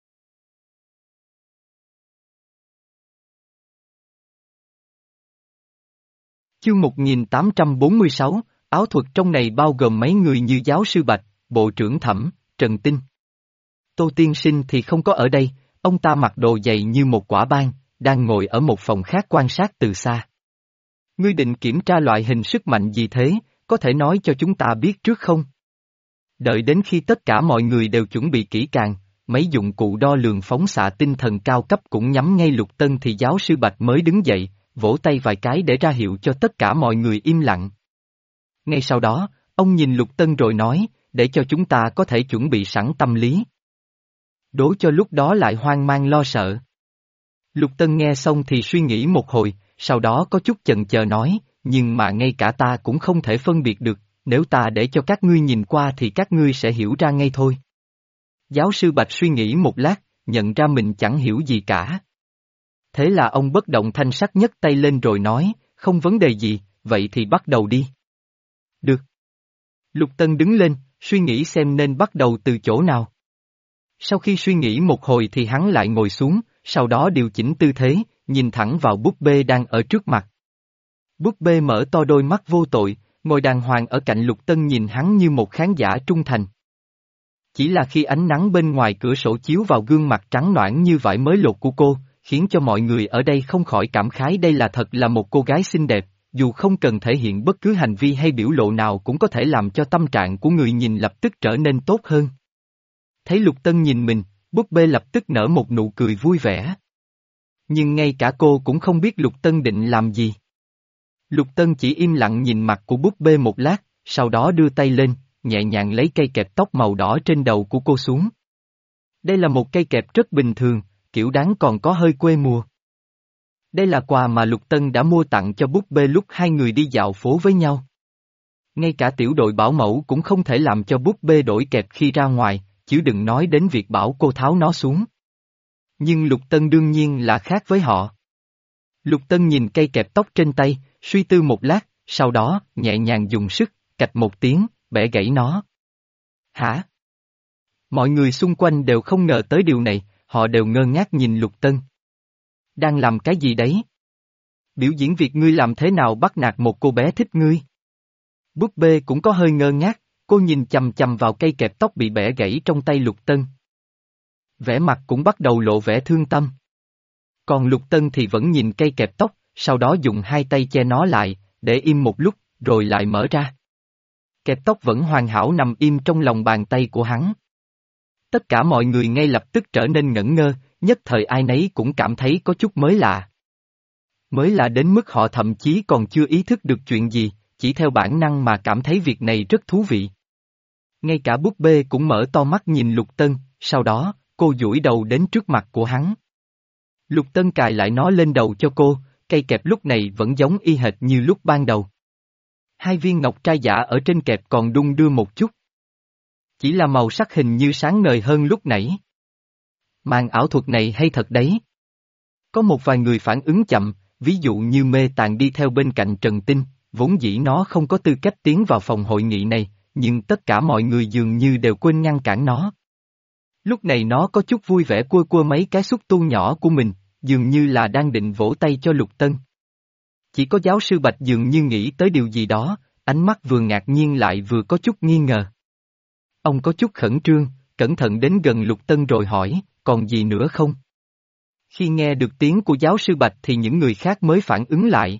Chương một nghìn tám trăm bốn mươi sáu, áo thuật trong này bao gồm mấy người như giáo sư Bạch, bộ trưởng Thẩm, Trần Tinh. Tô Tiên Sinh thì không có ở đây, ông ta mặc đồ dày như một quả ban, đang ngồi ở một phòng khác quan sát từ xa. Ngươi định kiểm tra loại hình sức mạnh gì thế, có thể nói cho chúng ta biết trước không? Đợi đến khi tất cả mọi người đều chuẩn bị kỹ càng, mấy dụng cụ đo lường phóng xạ tinh thần cao cấp cũng nhắm ngay Lục Tân thì giáo sư Bạch mới đứng dậy, vỗ tay vài cái để ra hiệu cho tất cả mọi người im lặng. Ngay sau đó, ông nhìn Lục Tân rồi nói, để cho chúng ta có thể chuẩn bị sẵn tâm lý. Đố cho lúc đó lại hoang mang lo sợ. Lục Tân nghe xong thì suy nghĩ một hồi, sau đó có chút chần chờ nói, nhưng mà ngay cả ta cũng không thể phân biệt được, nếu ta để cho các ngươi nhìn qua thì các ngươi sẽ hiểu ra ngay thôi. Giáo sư Bạch suy nghĩ một lát, nhận ra mình chẳng hiểu gì cả. Thế là ông bất động thanh sắc nhấc tay lên rồi nói, không vấn đề gì, vậy thì bắt đầu đi. Được. Lục Tân đứng lên, suy nghĩ xem nên bắt đầu từ chỗ nào. Sau khi suy nghĩ một hồi thì hắn lại ngồi xuống, sau đó điều chỉnh tư thế, nhìn thẳng vào búp bê đang ở trước mặt. Búp bê mở to đôi mắt vô tội, ngồi đàng hoàng ở cạnh Lục Tân nhìn hắn như một khán giả trung thành. Chỉ là khi ánh nắng bên ngoài cửa sổ chiếu vào gương mặt trắng nõn như vải mới lột của cô, khiến cho mọi người ở đây không khỏi cảm khái đây là thật là một cô gái xinh đẹp, dù không cần thể hiện bất cứ hành vi hay biểu lộ nào cũng có thể làm cho tâm trạng của người nhìn lập tức trở nên tốt hơn. Thấy Lục Tân nhìn mình, búp bê lập tức nở một nụ cười vui vẻ. Nhưng ngay cả cô cũng không biết Lục Tân định làm gì. Lục Tân chỉ im lặng nhìn mặt của búp bê một lát, sau đó đưa tay lên, nhẹ nhàng lấy cây kẹp tóc màu đỏ trên đầu của cô xuống. Đây là một cây kẹp rất bình thường, kiểu dáng còn có hơi quê mùa. Đây là quà mà Lục Tân đã mua tặng cho búp bê lúc hai người đi dạo phố với nhau. Ngay cả tiểu đội bảo mẫu cũng không thể làm cho búp bê đổi kẹp khi ra ngoài, chứ đừng nói đến việc bảo cô tháo nó xuống. Nhưng Lục Tân đương nhiên là khác với họ. Lục Tân nhìn cây kẹp tóc trên tay, suy tư một lát, sau đó nhẹ nhàng dùng sức, cạch một tiếng, bẻ gãy nó. Hả? Mọi người xung quanh đều không ngờ tới điều này, họ đều ngơ ngác nhìn Lục Tân. Đang làm cái gì đấy? Biểu diễn việc ngươi làm thế nào bắt nạt một cô bé thích ngươi? Búp bê cũng có hơi ngơ ngác, cô nhìn chằm chằm vào cây kẹp tóc bị bẻ gãy trong tay Lục Tân. Vẻ mặt cũng bắt đầu lộ vẻ thương tâm. Còn Lục Tân thì vẫn nhìn cây kẹp tóc, sau đó dùng hai tay che nó lại, để im một lúc, rồi lại mở ra. Kẹp tóc vẫn hoàn hảo nằm im trong lòng bàn tay của hắn. Tất cả mọi người ngay lập tức trở nên ngẩn ngơ, nhất thời ai nấy cũng cảm thấy có chút mới lạ. Mới lạ đến mức họ thậm chí còn chưa ý thức được chuyện gì, chỉ theo bản năng mà cảm thấy việc này rất thú vị. Ngay cả búp bê cũng mở to mắt nhìn Lục Tân, sau đó, cô duỗi đầu đến trước mặt của hắn. Lục Tân cài lại nó lên đầu cho cô, cây kẹp lúc này vẫn giống y hệt như lúc ban đầu. Hai viên ngọc trai giả ở trên kẹp còn đung đưa một chút. Chỉ là màu sắc hình như sáng ngời hơn lúc nãy. Màn ảo thuật này hay thật đấy. Có một vài người phản ứng chậm, ví dụ như Mê Tàng đi theo bên cạnh Trần Tinh, vốn dĩ nó không có tư cách tiến vào phòng hội nghị này, nhưng tất cả mọi người dường như đều quên ngăn cản nó. Lúc này nó có chút vui vẻ cua cua mấy cái xúc tu nhỏ của mình, dường như là đang định vỗ tay cho Lục Tân. Chỉ có giáo sư Bạch dường như nghĩ tới điều gì đó, ánh mắt vừa ngạc nhiên lại vừa có chút nghi ngờ. Ông có chút khẩn trương, cẩn thận đến gần Lục Tân rồi hỏi, còn gì nữa không? Khi nghe được tiếng của giáo sư Bạch thì những người khác mới phản ứng lại.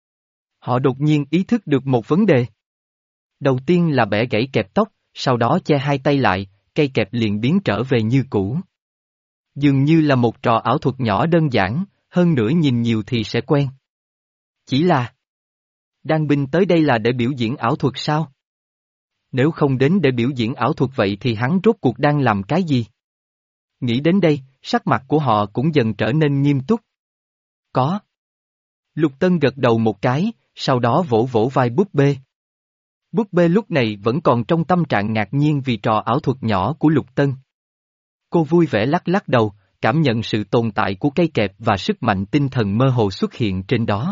Họ đột nhiên ý thức được một vấn đề. Đầu tiên là bẻ gãy kẹp tóc, sau đó che hai tay lại, cây kẹp liền biến trở về như cũ. Dường như là một trò ảo thuật nhỏ đơn giản, hơn nữa nhìn nhiều thì sẽ quen. Chỉ là... Đan Binh tới đây là để biểu diễn ảo thuật sao? Nếu không đến để biểu diễn ảo thuật vậy thì hắn rốt cuộc đang làm cái gì? Nghĩ đến đây, sắc mặt của họ cũng dần trở nên nghiêm túc. Có. Lục Tân gật đầu một cái, sau đó vỗ vỗ vai búp bê. Búp bê lúc này vẫn còn trong tâm trạng ngạc nhiên vì trò ảo thuật nhỏ của Lục Tân. Cô vui vẻ lắc lắc đầu, cảm nhận sự tồn tại của cây kẹp và sức mạnh tinh thần mơ hồ xuất hiện trên đó.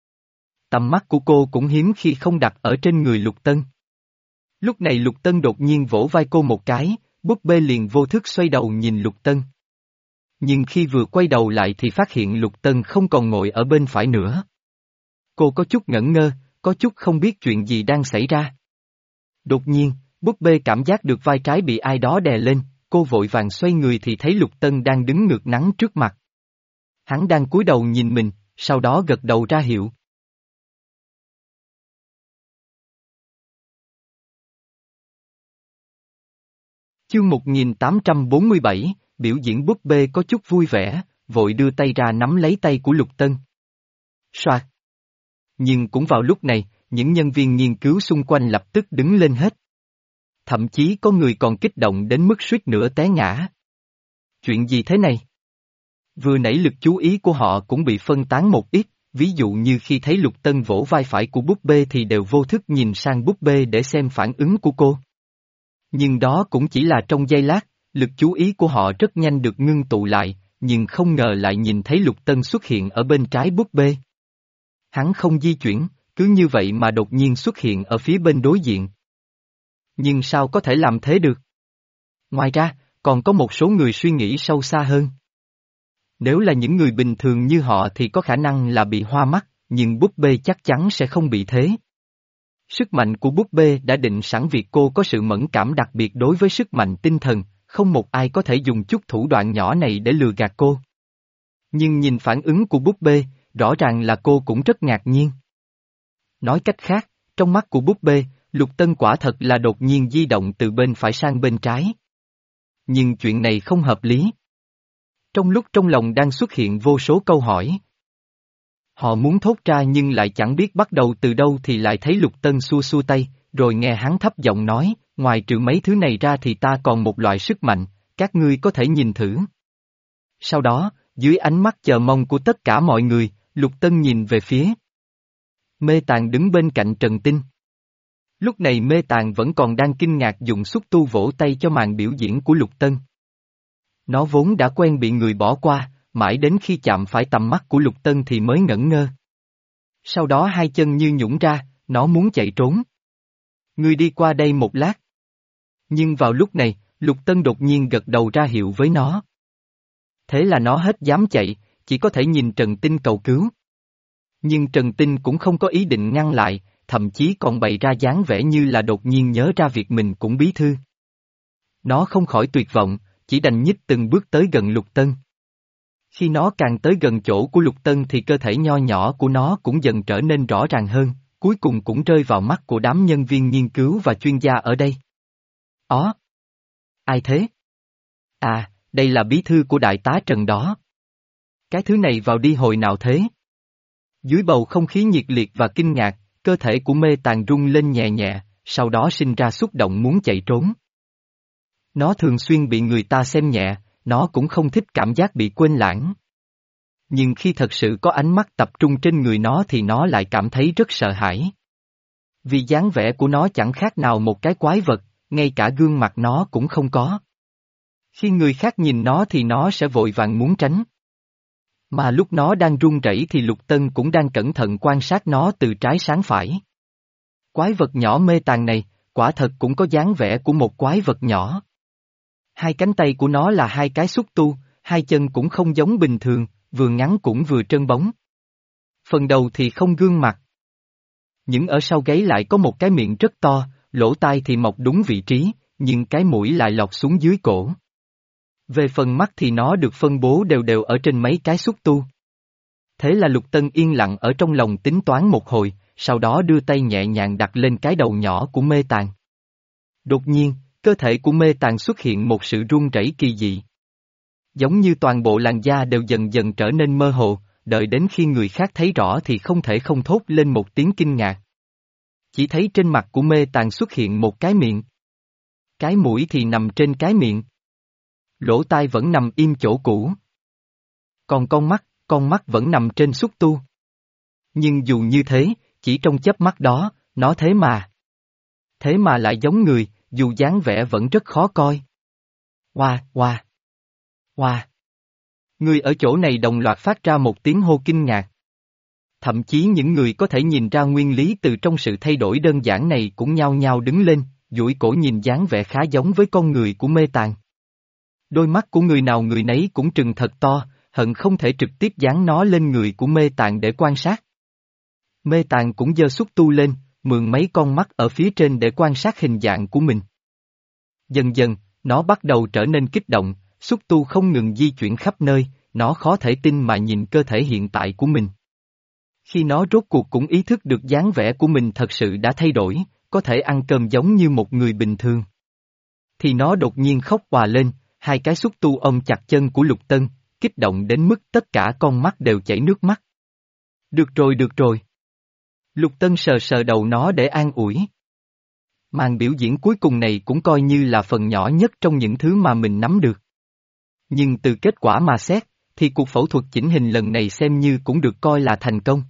Tầm mắt của cô cũng hiếm khi không đặt ở trên người Lục Tân. Lúc này Lục Tân đột nhiên vỗ vai cô một cái, búp bê liền vô thức xoay đầu nhìn Lục Tân. Nhưng khi vừa quay đầu lại thì phát hiện Lục Tân không còn ngồi ở bên phải nữa. Cô có chút ngẩn ngơ, có chút không biết chuyện gì đang xảy ra. Đột nhiên, búp bê cảm giác được vai trái bị ai đó đè lên, cô vội vàng xoay người thì thấy Lục Tân đang đứng ngược nắng trước mặt. Hắn đang cúi đầu nhìn mình, sau đó gật đầu ra hiệu. Chương một nghìn tám trăm bốn mươi bảy, biểu diễn búp bê có chút vui vẻ, vội đưa tay ra nắm lấy tay của Lục Tân. Soạt. Nhưng cũng vào lúc này, những nhân viên nghiên cứu xung quanh lập tức đứng lên hết. Thậm chí có người còn kích động đến mức suýt nữa té ngã. Chuyện gì thế này? Vừa nãy lực chú ý của họ cũng bị phân tán một ít, ví dụ như khi thấy Lục Tân vỗ vai phải của búp bê thì đều vô thức nhìn sang búp bê để xem phản ứng của cô. Nhưng đó cũng chỉ là trong giây lát, lực chú ý của họ rất nhanh được ngưng tụ lại, nhưng không ngờ lại nhìn thấy Lục Tân xuất hiện ở bên trái búp bê. Hắn không di chuyển, cứ như vậy mà đột nhiên xuất hiện ở phía bên đối diện. Nhưng sao có thể làm thế được? Ngoài ra, còn có một số người suy nghĩ sâu xa hơn. Nếu là những người bình thường như họ thì có khả năng là bị hoa mắt, nhưng búp bê chắc chắn sẽ không bị thế. Sức mạnh của búp bê đã định sẵn việc cô có sự mẫn cảm đặc biệt đối với sức mạnh tinh thần, không một ai có thể dùng chút thủ đoạn nhỏ này để lừa gạt cô. Nhưng nhìn phản ứng của búp bê, rõ ràng là cô cũng rất ngạc nhiên. Nói cách khác, trong mắt của búp bê, Lục Tân quả thật là đột nhiên di động từ bên phải sang bên trái. Nhưng chuyện này không hợp lý. Trong lúc trong lòng đang xuất hiện vô số câu hỏi. Họ muốn thốt ra nhưng lại chẳng biết bắt đầu từ đâu thì lại thấy Lục Tân xua xua tay, rồi nghe hắn thấp giọng nói, ngoài trừ mấy thứ này ra thì ta còn một loại sức mạnh, các ngươi có thể nhìn thử. Sau đó, dưới ánh mắt chờ mong của tất cả mọi người, Lục Tân nhìn về phía Mê Tàng đứng bên cạnh Trần Tinh. Lúc này Mê Tàng vẫn còn đang kinh ngạc dùng xúc tu vỗ tay cho màn biểu diễn của Lục Tân. Nó vốn đã quen bị người bỏ qua, mãi đến khi chạm phải tầm mắt của Lục Tân thì mới ngẩn ngơ. Sau đó hai chân như nhũn ra, nó muốn chạy trốn. Ngươi đi qua đây một lát. Nhưng vào lúc này, Lục Tân đột nhiên gật đầu ra hiệu với nó. Thế là nó hết dám chạy, chỉ có thể nhìn Trần Tinh cầu cứu. Nhưng Trần Tinh cũng không có ý định ngăn lại, thậm chí còn bày ra dáng vẻ như là đột nhiên nhớ ra việc mình cũng bí thư. Nó không khỏi tuyệt vọng, chỉ đành nhích từng bước tới gần Lục Tân. Khi nó càng tới gần chỗ của Lục Tân thì cơ thể nho nhỏ của nó cũng dần trở nên rõ ràng hơn, cuối cùng cũng rơi vào mắt của đám nhân viên nghiên cứu và chuyên gia ở đây. Ó! Ai thế? À, đây là bí thư của đại tá Trần đó. Cái thứ này vào đi hồi nào thế? Dưới bầu không khí nhiệt liệt và kinh ngạc, cơ thể của Mê Tàng rung lên nhẹ nhẹ, sau đó sinh ra xúc động muốn chạy trốn. Nó thường xuyên bị người ta xem nhẹ, nó cũng không thích cảm giác bị quên lãng. Nhưng khi thật sự có ánh mắt tập trung trên người nó thì nó lại cảm thấy rất sợ hãi. Vì dáng vẻ của nó chẳng khác nào một cái quái vật, ngay cả gương mặt nó cũng không có. Khi người khác nhìn nó thì nó sẽ vội vàng muốn tránh. Mà lúc nó đang run rẩy thì Lục Tân cũng đang cẩn thận quan sát nó từ trái sang phải. Quái vật nhỏ mê tàng này, quả thật cũng có dáng vẻ của một quái vật nhỏ. Hai cánh tay của nó là hai cái xúc tu, hai chân cũng không giống bình thường, vừa ngắn cũng vừa trơn bóng. Phần đầu thì không gương mặt. Những ở sau gáy lại có một cái miệng rất to, lỗ tai thì mọc đúng vị trí, nhưng cái mũi lại lọt xuống dưới cổ. Về phần mắt thì nó được phân bố đều đều ở trên mấy cái xúc tu. Thế là Lục Tân yên lặng ở trong lòng tính toán một hồi, sau đó đưa tay nhẹ nhàng đặt lên cái đầu nhỏ của mê tàng. Đột nhiên, cơ thể của mê tàng xuất hiện một sự run rẩy kỳ dị. Giống như toàn bộ làn da đều dần dần trở nên mơ hồ, đợi đến khi người khác thấy rõ thì không thể không thốt lên một tiếng kinh ngạc. Chỉ thấy trên mặt của mê tàng xuất hiện một cái miệng. Cái mũi thì nằm trên cái miệng. Lỗ tai vẫn nằm im chỗ cũ. Còn con mắt, con mắt vẫn nằm trên xúc tu. Nhưng dù như thế, chỉ trong chớp mắt đó, nó thế mà. Thế mà lại giống người, dù dáng vẻ vẫn rất khó coi. Oa, oa, oa. Người ở chỗ này đồng loạt phát ra một tiếng hô kinh ngạc. Thậm chí những người có thể nhìn ra nguyên lý từ trong sự thay đổi đơn giản này cũng nhao nhao đứng lên, duỗi cổ nhìn dáng vẻ khá giống với con người của mê tàng. Đôi mắt của người nào người nấy cũng trừng thật to, hận không thể trực tiếp dán nó lên người của mê tàng để quan sát. Mê tàng cũng giơ xúc tu lên, mượn mấy con mắt ở phía trên để quan sát hình dạng của mình. Dần dần, nó bắt đầu trở nên kích động, xúc tu không ngừng di chuyển khắp nơi, nó khó thể tin mà nhìn cơ thể hiện tại của mình. Khi nó rốt cuộc cũng ý thức được dáng vẻ của mình thật sự đã thay đổi, có thể ăn cơm giống như một người bình thường. Thì nó đột nhiên khóc òa lên, hai cái xúc tu ôm chặt chân của Lục Tân, kích động đến mức tất cả con mắt đều chảy nước mắt. Được rồi được rồi. Lục Tân sờ sờ đầu nó để an ủi. Màn biểu diễn cuối cùng này cũng coi như là phần nhỏ nhất trong những thứ mà mình nắm được. Nhưng từ kết quả mà xét, thì cuộc phẫu thuật chỉnh hình lần này xem như cũng được coi là thành công.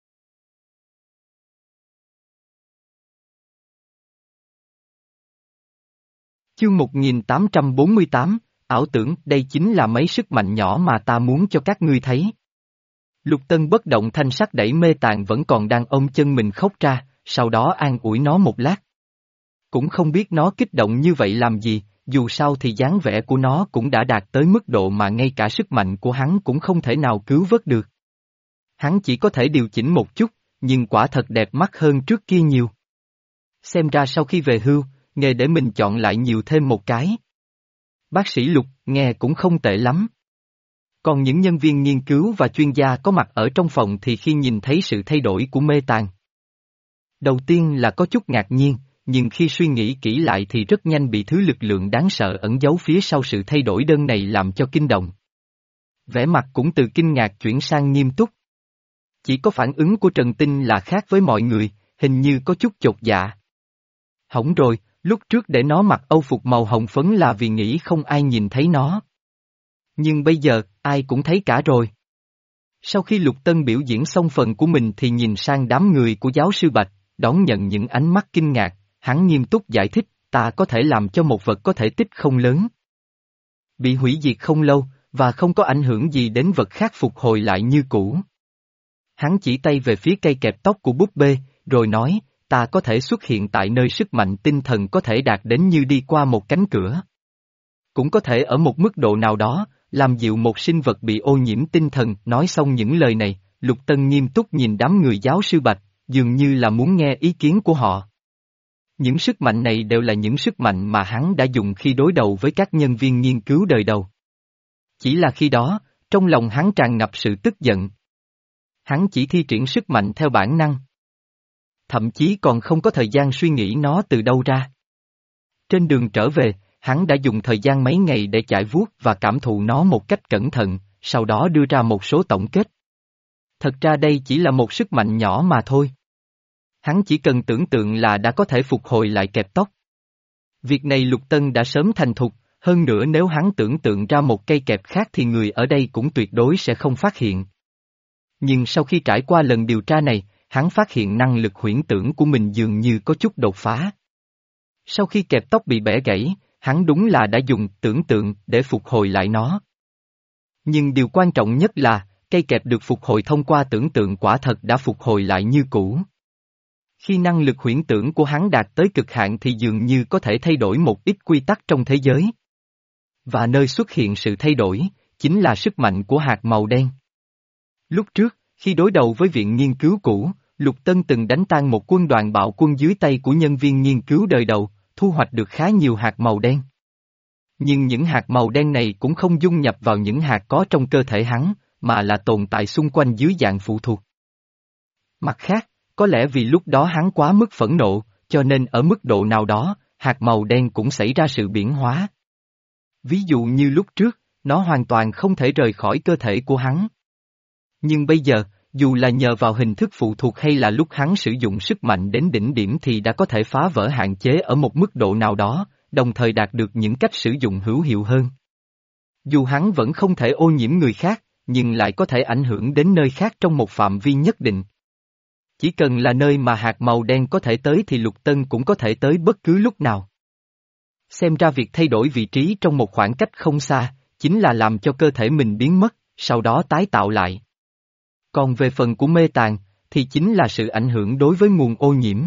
Chương một nghìn tám trăm bốn mươi tám, ảo tưởng, đây chính là mấy sức mạnh nhỏ mà ta muốn cho các ngươi thấy. Lục Tân bất động thanh sắc đẩy mê tàng vẫn còn đang ôm chân mình khóc ra, sau đó an ủi nó một lát. Cũng không biết nó kích động như vậy làm gì, dù sao thì dáng vẻ của nó cũng đã đạt tới mức độ mà ngay cả sức mạnh của hắn cũng không thể nào cứu vớt được. Hắn chỉ có thể điều chỉnh một chút, nhưng quả thật đẹp mắt hơn trước kia nhiều. Xem ra sau khi về hưu, nghề để mình chọn lại nhiều thêm một cái. Bác sĩ Lục, nghe cũng không tệ lắm. Còn những nhân viên nghiên cứu và chuyên gia có mặt ở trong phòng thì khi nhìn thấy sự thay đổi của mê tàng. Đầu tiên là có chút ngạc nhiên, nhưng khi suy nghĩ kỹ lại thì rất nhanh bị thứ lực lượng đáng sợ ẩn giấu phía sau sự thay đổi đơn này làm cho kinh động. Vẻ mặt cũng từ kinh ngạc chuyển sang nghiêm túc. Chỉ có phản ứng của Trần Tinh là khác với mọi người, hình như có chút chột dạ. Hỏng rồi, lúc trước để nó mặc âu phục màu hồng phấn là vì nghĩ không ai nhìn thấy nó. Nhưng bây giờ, ai cũng thấy cả rồi. Sau khi Lục Tân biểu diễn xong phần của mình thì nhìn sang đám người của giáo sư Bạch, đón nhận những ánh mắt kinh ngạc, hắn nghiêm túc giải thích, ta có thể làm cho một vật có thể tích không lớn. Bị hủy diệt không lâu, và không có ảnh hưởng gì đến vật khác phục hồi lại như cũ. Hắn chỉ tay về phía cây kẹp tóc của búp bê, rồi nói, ta có thể xuất hiện tại nơi sức mạnh tinh thần có thể đạt đến như đi qua một cánh cửa. Cũng có thể ở một mức độ nào đó, làm dịu một sinh vật bị ô nhiễm tinh thần. Nói xong những lời này, Lục Tân nghiêm túc nhìn đám người giáo sư Bạch, dường như là muốn nghe ý kiến của họ. Những sức mạnh này đều là những sức mạnh mà hắn đã dùng khi đối đầu với các nhân viên nghiên cứu đời đầu. Chỉ là khi đó, trong lòng hắn tràn ngập sự tức giận. Hắn chỉ thi triển sức mạnh theo bản năng. Thậm chí còn không có thời gian suy nghĩ nó từ đâu ra. Trên đường trở về, hắn đã dùng thời gian mấy ngày để chải vuốt và cảm thụ nó một cách cẩn thận, sau đó đưa ra một số tổng kết. Thật ra đây chỉ là một sức mạnh nhỏ mà thôi. Hắn chỉ cần tưởng tượng là đã có thể phục hồi lại kẹp tóc. Việc này Lục Tân đã sớm thành thục, hơn nữa nếu hắn tưởng tượng ra một cây kẹp khác thì người ở đây cũng tuyệt đối sẽ không phát hiện. Nhưng sau khi trải qua lần điều tra này, hắn phát hiện năng lực huyễn tưởng của mình dường như có chút đột phá. Sau khi kẹp tóc bị bẻ gãy, hắn đúng là đã dùng tưởng tượng để phục hồi lại nó. Nhưng điều quan trọng nhất là, cây kẹp được phục hồi thông qua tưởng tượng quả thật đã phục hồi lại như cũ. Khi năng lực huyễn tưởng của hắn đạt tới cực hạn thì dường như có thể thay đổi một ít quy tắc trong thế giới. Và nơi xuất hiện sự thay đổi, chính là sức mạnh của hạt màu đen. Lúc trước, khi đối đầu với viện nghiên cứu cũ, Lục Tân từng đánh tan một quân đoàn bạo quân dưới tay của nhân viên nghiên cứu đời đầu, thu hoạch được khá nhiều hạt màu đen. Nhưng những hạt màu đen này cũng không dung nhập vào những hạt có trong cơ thể hắn, mà là tồn tại xung quanh dưới dạng phụ thuộc. Mặt khác, có lẽ vì lúc đó hắn quá mức phẫn nộ, cho nên ở mức độ nào đó, hạt màu đen cũng xảy ra sự biến hóa. Ví dụ như lúc trước, nó hoàn toàn không thể rời khỏi cơ thể của hắn. Nhưng bây giờ, dù là nhờ vào hình thức phụ thuộc hay là lúc hắn sử dụng sức mạnh đến đỉnh điểm thì đã có thể phá vỡ hạn chế ở một mức độ nào đó, đồng thời đạt được những cách sử dụng hữu hiệu hơn. Dù hắn vẫn không thể ô nhiễm người khác, nhưng lại có thể ảnh hưởng đến nơi khác trong một phạm vi nhất định. Chỉ cần là nơi mà hạt màu đen có thể tới thì Lục Tân cũng có thể tới bất cứ lúc nào. Xem ra việc thay đổi vị trí trong một khoảng cách không xa, chính là làm cho cơ thể mình biến mất, sau đó tái tạo lại. Còn về phần của mê tàn, thì chính là sự ảnh hưởng đối với nguồn ô nhiễm.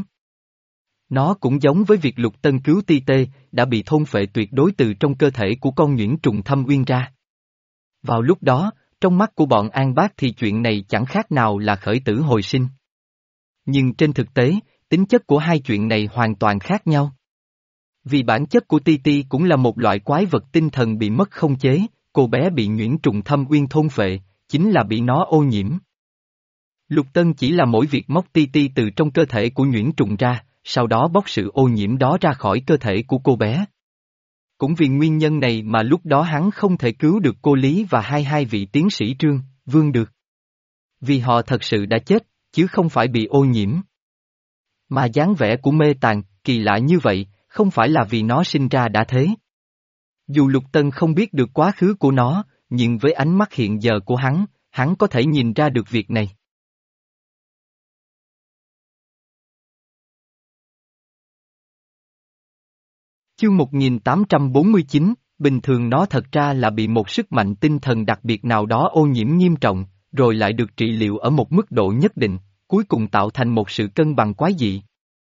Nó cũng giống với việc Lục Tân cứu Ti Tê, đã bị thôn phệ tuyệt đối từ trong cơ thể của con nhuyễn trùng Thâm Uyên ra. Vào lúc đó, trong mắt của bọn An Bác thì chuyện này chẳng khác nào là khởi tử hồi sinh. Nhưng trên thực tế, tính chất của hai chuyện này hoàn toàn khác nhau. Vì bản chất của Ti Ti cũng là một loại quái vật tinh thần bị mất không chế, cô bé bị nhuyễn trùng Thâm Uyên thôn phệ, chính là bị nó ô nhiễm. Lục Tân chỉ là mỗi việc móc Ti Ti từ trong cơ thể của nhuyễn trùng ra, sau đó bóc sự ô nhiễm đó ra khỏi cơ thể của cô bé. Cũng vì nguyên nhân này mà lúc đó hắn không thể cứu được cô Lý và hai hai vị tiến sĩ Trương, Vương được. Vì họ thật sự đã chết, chứ không phải bị ô nhiễm. Mà dáng vẻ của mê tàn, kỳ lạ như vậy, không phải là vì nó sinh ra đã thế. Dù Lục Tân không biết được quá khứ của nó, nhưng với ánh mắt hiện giờ của hắn, hắn có thể nhìn ra được việc này. Chương một nghìn tám trăm bốn mươi chín, bình thường nó thật ra là bị một sức mạnh tinh thần đặc biệt nào đó ô nhiễm nghiêm trọng, rồi lại được trị liệu ở một mức độ nhất định, cuối cùng tạo thành một sự cân bằng quái dị.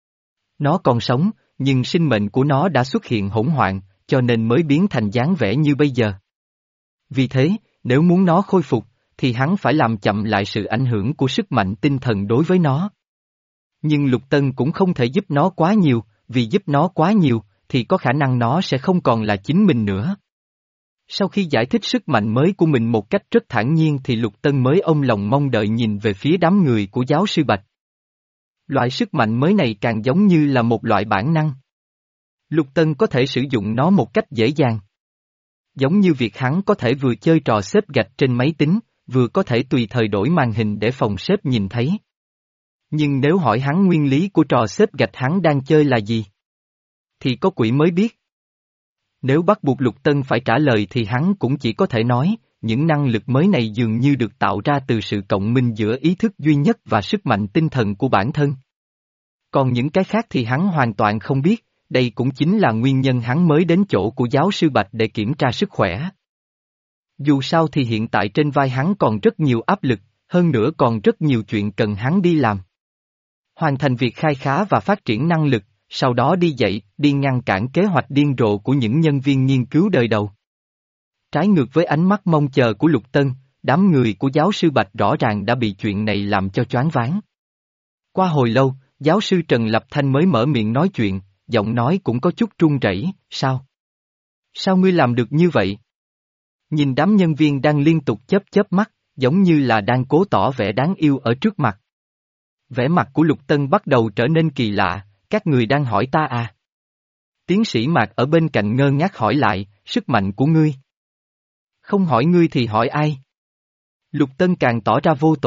Nó còn sống, nhưng sinh mệnh của nó đã xuất hiện hỗn loạn, cho nên mới biến thành dáng vẻ như bây giờ. Vì thế, nếu muốn nó khôi phục, thì hắn phải làm chậm lại sự ảnh hưởng của sức mạnh tinh thần đối với nó. Nhưng Lục Tân cũng không thể giúp nó quá nhiều, vì giúp nó quá nhiều, thì có khả năng nó sẽ không còn là chính mình nữa. Sau khi giải thích sức mạnh mới của mình một cách rất thản nhiên thì Lục Tân mới ôm lòng mong đợi nhìn về phía đám người của giáo sư Bạch. Loại sức mạnh mới này càng giống như là một loại bản năng. Lục Tân có thể sử dụng nó một cách dễ dàng. Giống như việc hắn có thể vừa chơi trò xếp gạch trên máy tính, vừa có thể tùy thời đổi màn hình để phòng sếp nhìn thấy. Nhưng nếu hỏi hắn nguyên lý của trò xếp gạch hắn đang chơi là gì, thì có quỷ mới biết. Nếu bắt buộc Lục Tân phải trả lời thì hắn cũng chỉ có thể nói, những năng lực mới này dường như được tạo ra từ sự cộng minh giữa ý thức duy nhất và sức mạnh tinh thần của bản thân. Còn những cái khác thì hắn hoàn toàn không biết, đây cũng chính là nguyên nhân hắn mới đến chỗ của giáo sư Bạch để kiểm tra sức khỏe. Dù sao thì hiện tại trên vai hắn còn rất nhiều áp lực, hơn nữa còn rất nhiều chuyện cần hắn đi làm. Hoàn thành việc khai khá và phát triển năng lực, sau đó đi dậy, đi ngăn cản kế hoạch điên rồ của những nhân viên nghiên cứu đời đầu. Trái ngược với ánh mắt mong chờ của Lục Tân, đám người của giáo sư Bạch rõ ràng đã bị chuyện này làm cho choáng váng. Qua hồi lâu, giáo sư Trần Lập Thanh mới mở miệng nói chuyện, giọng nói cũng có chút run rẩy, sao? Sao ngươi làm được như vậy? Nhìn đám nhân viên đang liên tục chớp chớp mắt, giống như là đang cố tỏ vẻ đáng yêu ở trước mặt. Vẻ mặt của Lục Tân bắt đầu trở nên kỳ lạ, các người đang hỏi ta à? Tiến sĩ Mạc ở bên cạnh ngơ ngác hỏi lại, sức mạnh của ngươi. Không hỏi ngươi thì hỏi ai? Lục Tân càng tỏ ra vô tội,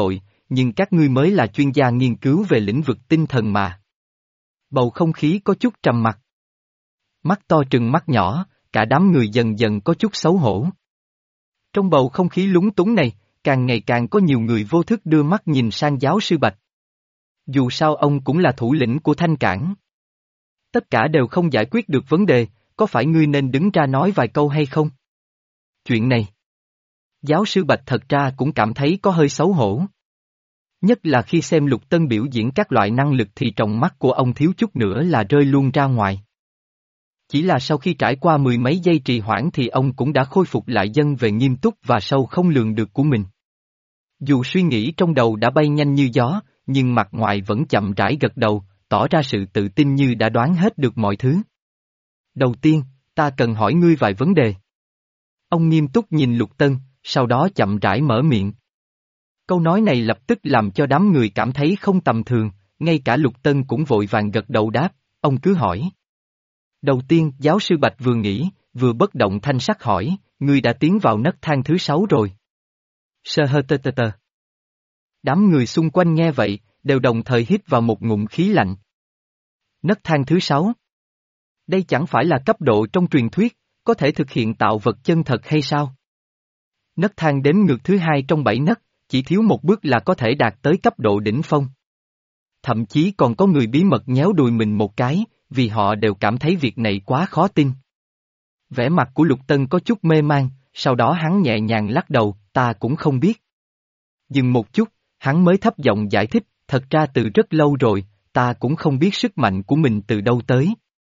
nhưng các ngươi mới là chuyên gia nghiên cứu về lĩnh vực tinh thần mà. Bầu không khí có chút trầm mặc. Mắt to trừng mắt nhỏ, cả đám người dần dần có chút xấu hổ. Trong bầu không khí lúng túng này, càng ngày càng có nhiều người vô thức đưa mắt nhìn sang giáo sư Bạch. Dù sao ông cũng là thủ lĩnh của Thanh Cảng. Tất cả đều không giải quyết được vấn đề, có phải ngươi nên đứng ra nói vài câu hay không? Chuyện này, giáo sư Bạch thật ra cũng cảm thấy có hơi xấu hổ. Nhất là khi xem Lục Tân biểu diễn các loại năng lực thì trong mắt của ông thiếu chút nữa là rơi luôn ra ngoài. Chỉ là sau khi trải qua mười mấy giây trì hoãn thì ông cũng đã khôi phục lại dân về nghiêm túc và sâu không lường được của mình. Dù suy nghĩ trong đầu đã bay nhanh như gió, nhưng mặt ngoài vẫn chậm rãi gật đầu, tỏ ra sự tự tin như đã đoán hết được mọi thứ. Đầu tiên, ta cần hỏi ngươi vài vấn đề. Ông nghiêm túc nhìn Lục Tân, sau đó chậm rãi mở miệng. Câu nói này lập tức làm cho đám người cảm thấy không tầm thường, ngay cả Lục Tân cũng vội vàng gật đầu đáp, ông cứ hỏi. Đầu tiên, giáo sư Bạch vừa nghĩ, vừa bất động thanh sắc hỏi, ngươi đã tiến vào nấc thang thứ sáu rồi. Sơ hơ tơ tơ tơ. Đám người xung quanh nghe vậy, đều đồng thời hít vào một ngụm khí lạnh. Nấc thang thứ sáu. Đây chẳng phải là cấp độ trong truyền thuyết, có thể thực hiện tạo vật chân thật hay sao? Nấc thang đếm ngược thứ hai trong bảy nấc, chỉ thiếu một bước là có thể đạt tới cấp độ đỉnh phong. Thậm chí còn có người bí mật nhéo đùi mình một cái, vì họ đều cảm thấy việc này quá khó tin. Vẻ mặt của Lục Tân có chút mê man, sau đó hắn nhẹ nhàng lắc đầu, ta cũng không biết. Dừng một chút, hắn mới thấp giọng giải thích, thật ra từ rất lâu rồi, ta cũng không biết sức mạnh của mình từ đâu tới.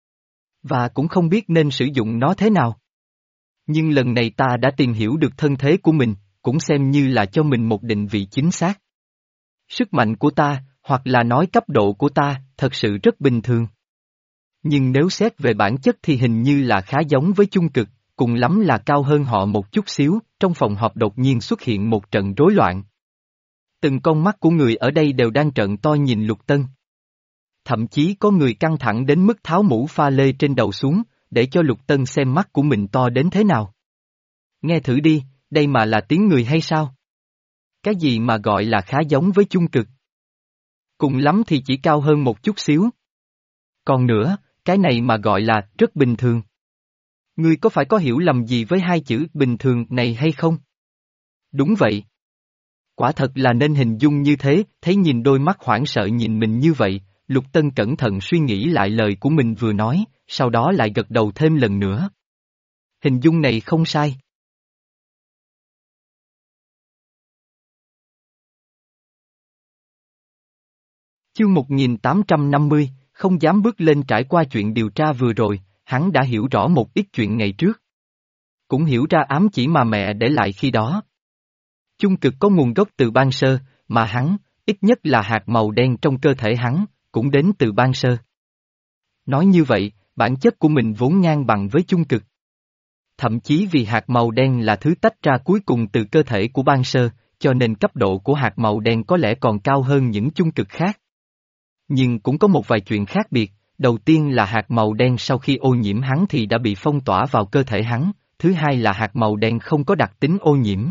Và cũng không biết nên sử dụng nó thế nào. Nhưng lần này ta đã tìm hiểu được thân thế của mình, cũng xem như là cho mình một định vị chính xác. Sức mạnh của ta, hoặc là nói cấp độ của ta, thật sự rất bình thường. Nhưng nếu xét về bản chất thì hình như là khá giống với chung cực, cùng lắm là cao hơn họ một chút xíu, trong phòng họp đột nhiên xuất hiện một trận rối loạn. Từng con mắt của người ở đây đều đang trợn to nhìn Lục Tân. Thậm chí có người căng thẳng đến mức tháo mũ pha lê trên đầu xuống, để cho Lục Tân xem mắt của mình to đến thế nào. Nghe thử đi, đây mà là tiếng người hay sao? Cái gì mà gọi là khá giống với chung cực? Cùng lắm thì chỉ cao hơn một chút xíu. Còn nữa, cái này mà gọi là rất bình thường. Ngươi có phải có hiểu lầm gì với hai chữ bình thường này hay không? Đúng vậy. Quả thật là nên hình dung như thế, thấy nhìn đôi mắt hoảng sợ nhìn mình như vậy, Lục Tân cẩn thận suy nghĩ lại lời của mình vừa nói, sau đó lại gật đầu thêm lần nữa. Hình dung này không sai. Chương một nghìn tám trăm năm mươi, không dám bước lên. Trải qua chuyện điều tra vừa rồi, hắn đã hiểu rõ một ít chuyện ngày trước. Cũng hiểu ra ám chỉ mà mẹ để lại khi đó. Chung cực có nguồn gốc từ Ban Sơ, mà hắn, ít nhất là hạt màu đen trong cơ thể hắn, cũng đến từ Ban Sơ. Nói như vậy, bản chất của mình vốn ngang bằng với chung cực. Thậm chí vì hạt màu đen là thứ tách ra cuối cùng từ cơ thể của Ban Sơ, cho nên cấp độ của hạt màu đen có lẽ còn cao hơn những chung cực khác. Nhưng cũng có một vài chuyện khác biệt, đầu tiên là hạt màu đen sau khi ô nhiễm hắn thì đã bị phong tỏa vào cơ thể hắn, thứ hai là hạt màu đen không có đặc tính ô nhiễm.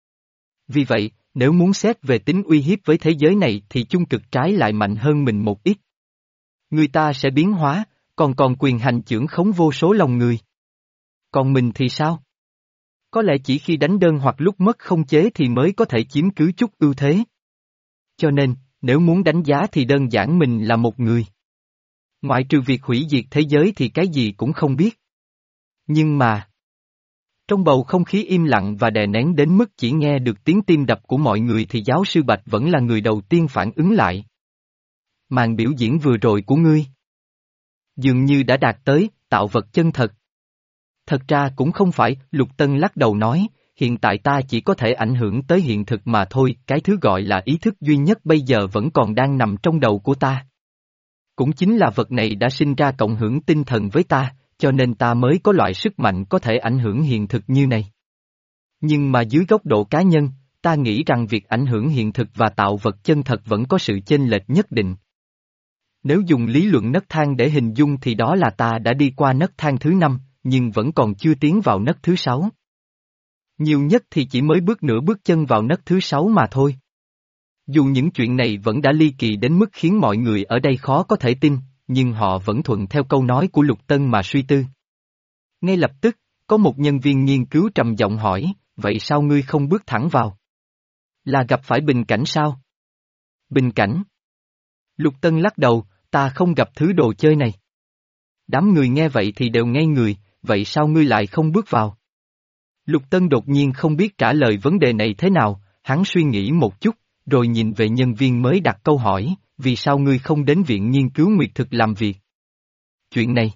Vì vậy, nếu muốn xét về tính uy hiếp với thế giới này thì chung cực trái lại mạnh hơn mình một ít. Người ta sẽ biến hóa, còn còn quyền hành chưởng khống vô số lòng người. Còn mình thì sao? Có lẽ chỉ khi đánh đơn hoặc lúc mất không chế thì mới có thể chiếm cứ chút ưu thế. Cho nên, nếu muốn đánh giá thì đơn giản mình là một người. Ngoại trừ việc hủy diệt thế giới thì cái gì cũng không biết. Nhưng mà... Trong bầu không khí im lặng và đè nén đến mức chỉ nghe được tiếng tim đập của mọi người thì giáo sư Bạch vẫn là người đầu tiên phản ứng lại. Màn biểu diễn vừa rồi của ngươi dường như đã đạt tới tạo vật chân thật. Thật ra cũng không phải, Lục Tân lắc đầu nói, hiện tại ta chỉ có thể ảnh hưởng tới hiện thực mà thôi, cái thứ gọi là ý thức duy nhất bây giờ vẫn còn đang nằm trong đầu của ta. Cũng chính là vật này đã sinh ra cộng hưởng tinh thần với ta, cho nên ta mới có loại sức mạnh có thể ảnh hưởng hiện thực như này. Nhưng mà dưới góc độ cá nhân, ta nghĩ rằng việc ảnh hưởng hiện thực và tạo vật chân thật vẫn có sự chênh lệch nhất định. Nếu dùng lý luận nấc thang để hình dung thì đó là ta đã đi qua nấc thang thứ năm, nhưng vẫn còn chưa tiến vào nấc thứ sáu. Nhiều nhất thì chỉ mới bước nửa bước chân vào nấc thứ sáu mà thôi. Dù những chuyện này vẫn đã ly kỳ đến mức khiến mọi người ở đây khó có thể tin, nhưng họ vẫn thuận theo câu nói của Lục Tân mà suy tư. Ngay lập tức, có một nhân viên nghiên cứu trầm giọng hỏi, vậy sao ngươi không bước thẳng vào? Là gặp phải bình cảnh sao? Bình cảnh? Lục Tân lắc đầu, ta không gặp thứ đồ chơi này. Đám người nghe vậy thì đều ngây người, vậy sao ngươi lại không bước vào? Lục Tân đột nhiên không biết trả lời vấn đề này thế nào, hắn suy nghĩ một chút, rồi nhìn về nhân viên mới đặt câu hỏi, vì sao ngươi không đến viện nghiên cứu Nguyệt Thực làm việc? Chuyện này.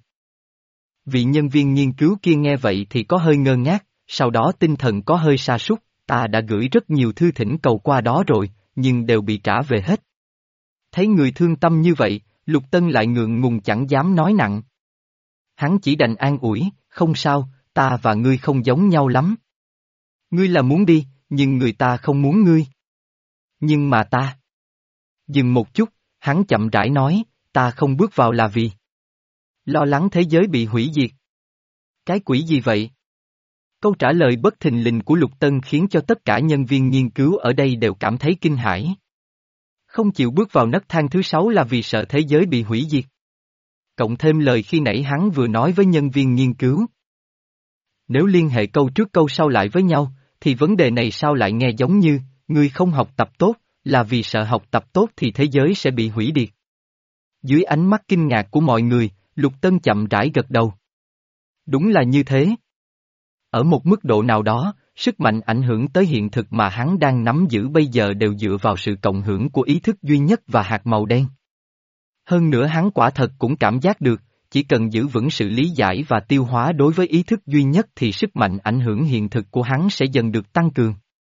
Vị nhân viên nghiên cứu kia nghe vậy thì có hơi ngơ ngác, sau đó tinh thần có hơi sa sút, ta đã gửi rất nhiều thư thỉnh cầu qua đó rồi, nhưng đều bị trả về hết. Thấy người thương tâm như vậy, Lục Tân lại ngượng ngùng chẳng dám nói nặng. Hắn chỉ đành an ủi, không sao, ta và ngươi không giống nhau lắm. Ngươi là muốn đi, nhưng người ta không muốn ngươi. Nhưng mà ta. Dừng một chút, hắn chậm rãi nói, ta không bước vào là vì lo lắng thế giới bị hủy diệt. Cái quỷ gì vậy? Câu trả lời bất thình lình của Lục Tân khiến cho tất cả nhân viên nghiên cứu ở đây đều cảm thấy kinh hãi. Không chịu bước vào nấc thang thứ sáu là vì sợ thế giới bị hủy diệt. Cộng thêm lời khi nãy hắn vừa nói với nhân viên nghiên cứu. Nếu liên hệ câu trước câu sau lại với nhau, thì vấn đề này sao lại nghe giống như, ngươi không học tập tốt, là vì sợ học tập tốt thì thế giới sẽ bị hủy diệt. Dưới ánh mắt kinh ngạc của mọi người, Lục Tân chậm rãi gật đầu. Đúng là như thế. Ở một mức độ nào đó, sức mạnh ảnh hưởng tới hiện thực mà hắn đang nắm giữ bây giờ đều dựa vào sự cộng hưởng của ý thức duy nhất và hạt màu đen. Hơn nữa hắn quả thật cũng cảm giác được, chỉ cần giữ vững sự lý giải và tiêu hóa đối với ý thức duy nhất thì sức mạnh ảnh hưởng hiện thực của hắn sẽ dần được tăng cường.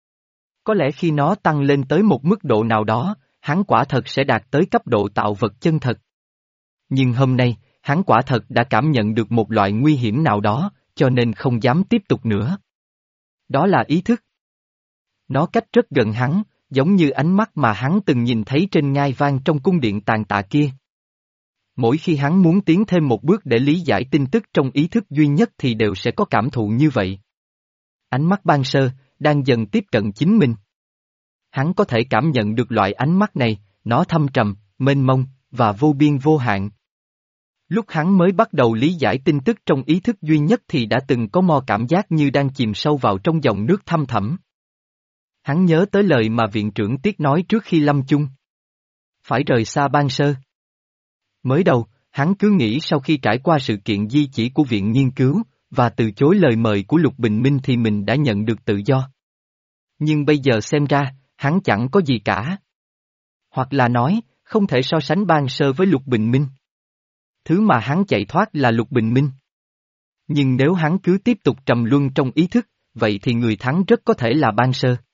Có lẽ khi nó tăng lên tới một mức độ nào đó, hắn quả thật sẽ đạt tới cấp độ tạo vật chân thật. Nhưng hôm nay, hắn quả thật đã cảm nhận được một loại nguy hiểm nào đó, cho nên không dám tiếp tục nữa. Đó là ý thức. Nó cách rất gần hắn, giống như ánh mắt mà hắn từng nhìn thấy trên ngai vang trong cung điện tàn tạ kia. Mỗi khi hắn muốn tiến thêm một bước để lý giải tin tức trong ý thức duy nhất thì đều sẽ có cảm thụ như vậy. Ánh mắt ban sơ, đang dần tiếp cận chính mình. Hắn có thể cảm nhận được loại ánh mắt này, nó thâm trầm, mênh mông, và vô biên vô hạn. Lúc hắn mới bắt đầu lý giải tin tức trong ý thức duy nhất thì đã từng có mo cảm giác như đang chìm sâu vào trong dòng nước thăm thẳm. Hắn nhớ tới lời mà viện trưởng Tiết nói trước khi lâm chung. Phải rời xa ban sơ. Mới đầu, hắn cứ nghĩ sau khi trải qua sự kiện di chỉ của viện nghiên cứu, và từ chối lời mời của Lục Bình Minh thì mình đã nhận được tự do. Nhưng bây giờ xem ra, hắn chẳng có gì cả. Hoặc là nói, không thể so sánh ban sơ với Lục Bình Minh. Thứ mà hắn chạy thoát là Lục Bình Minh. Nhưng nếu hắn cứ tiếp tục trầm luân trong ý thức, vậy thì người thắng rất có thể là ban sơ.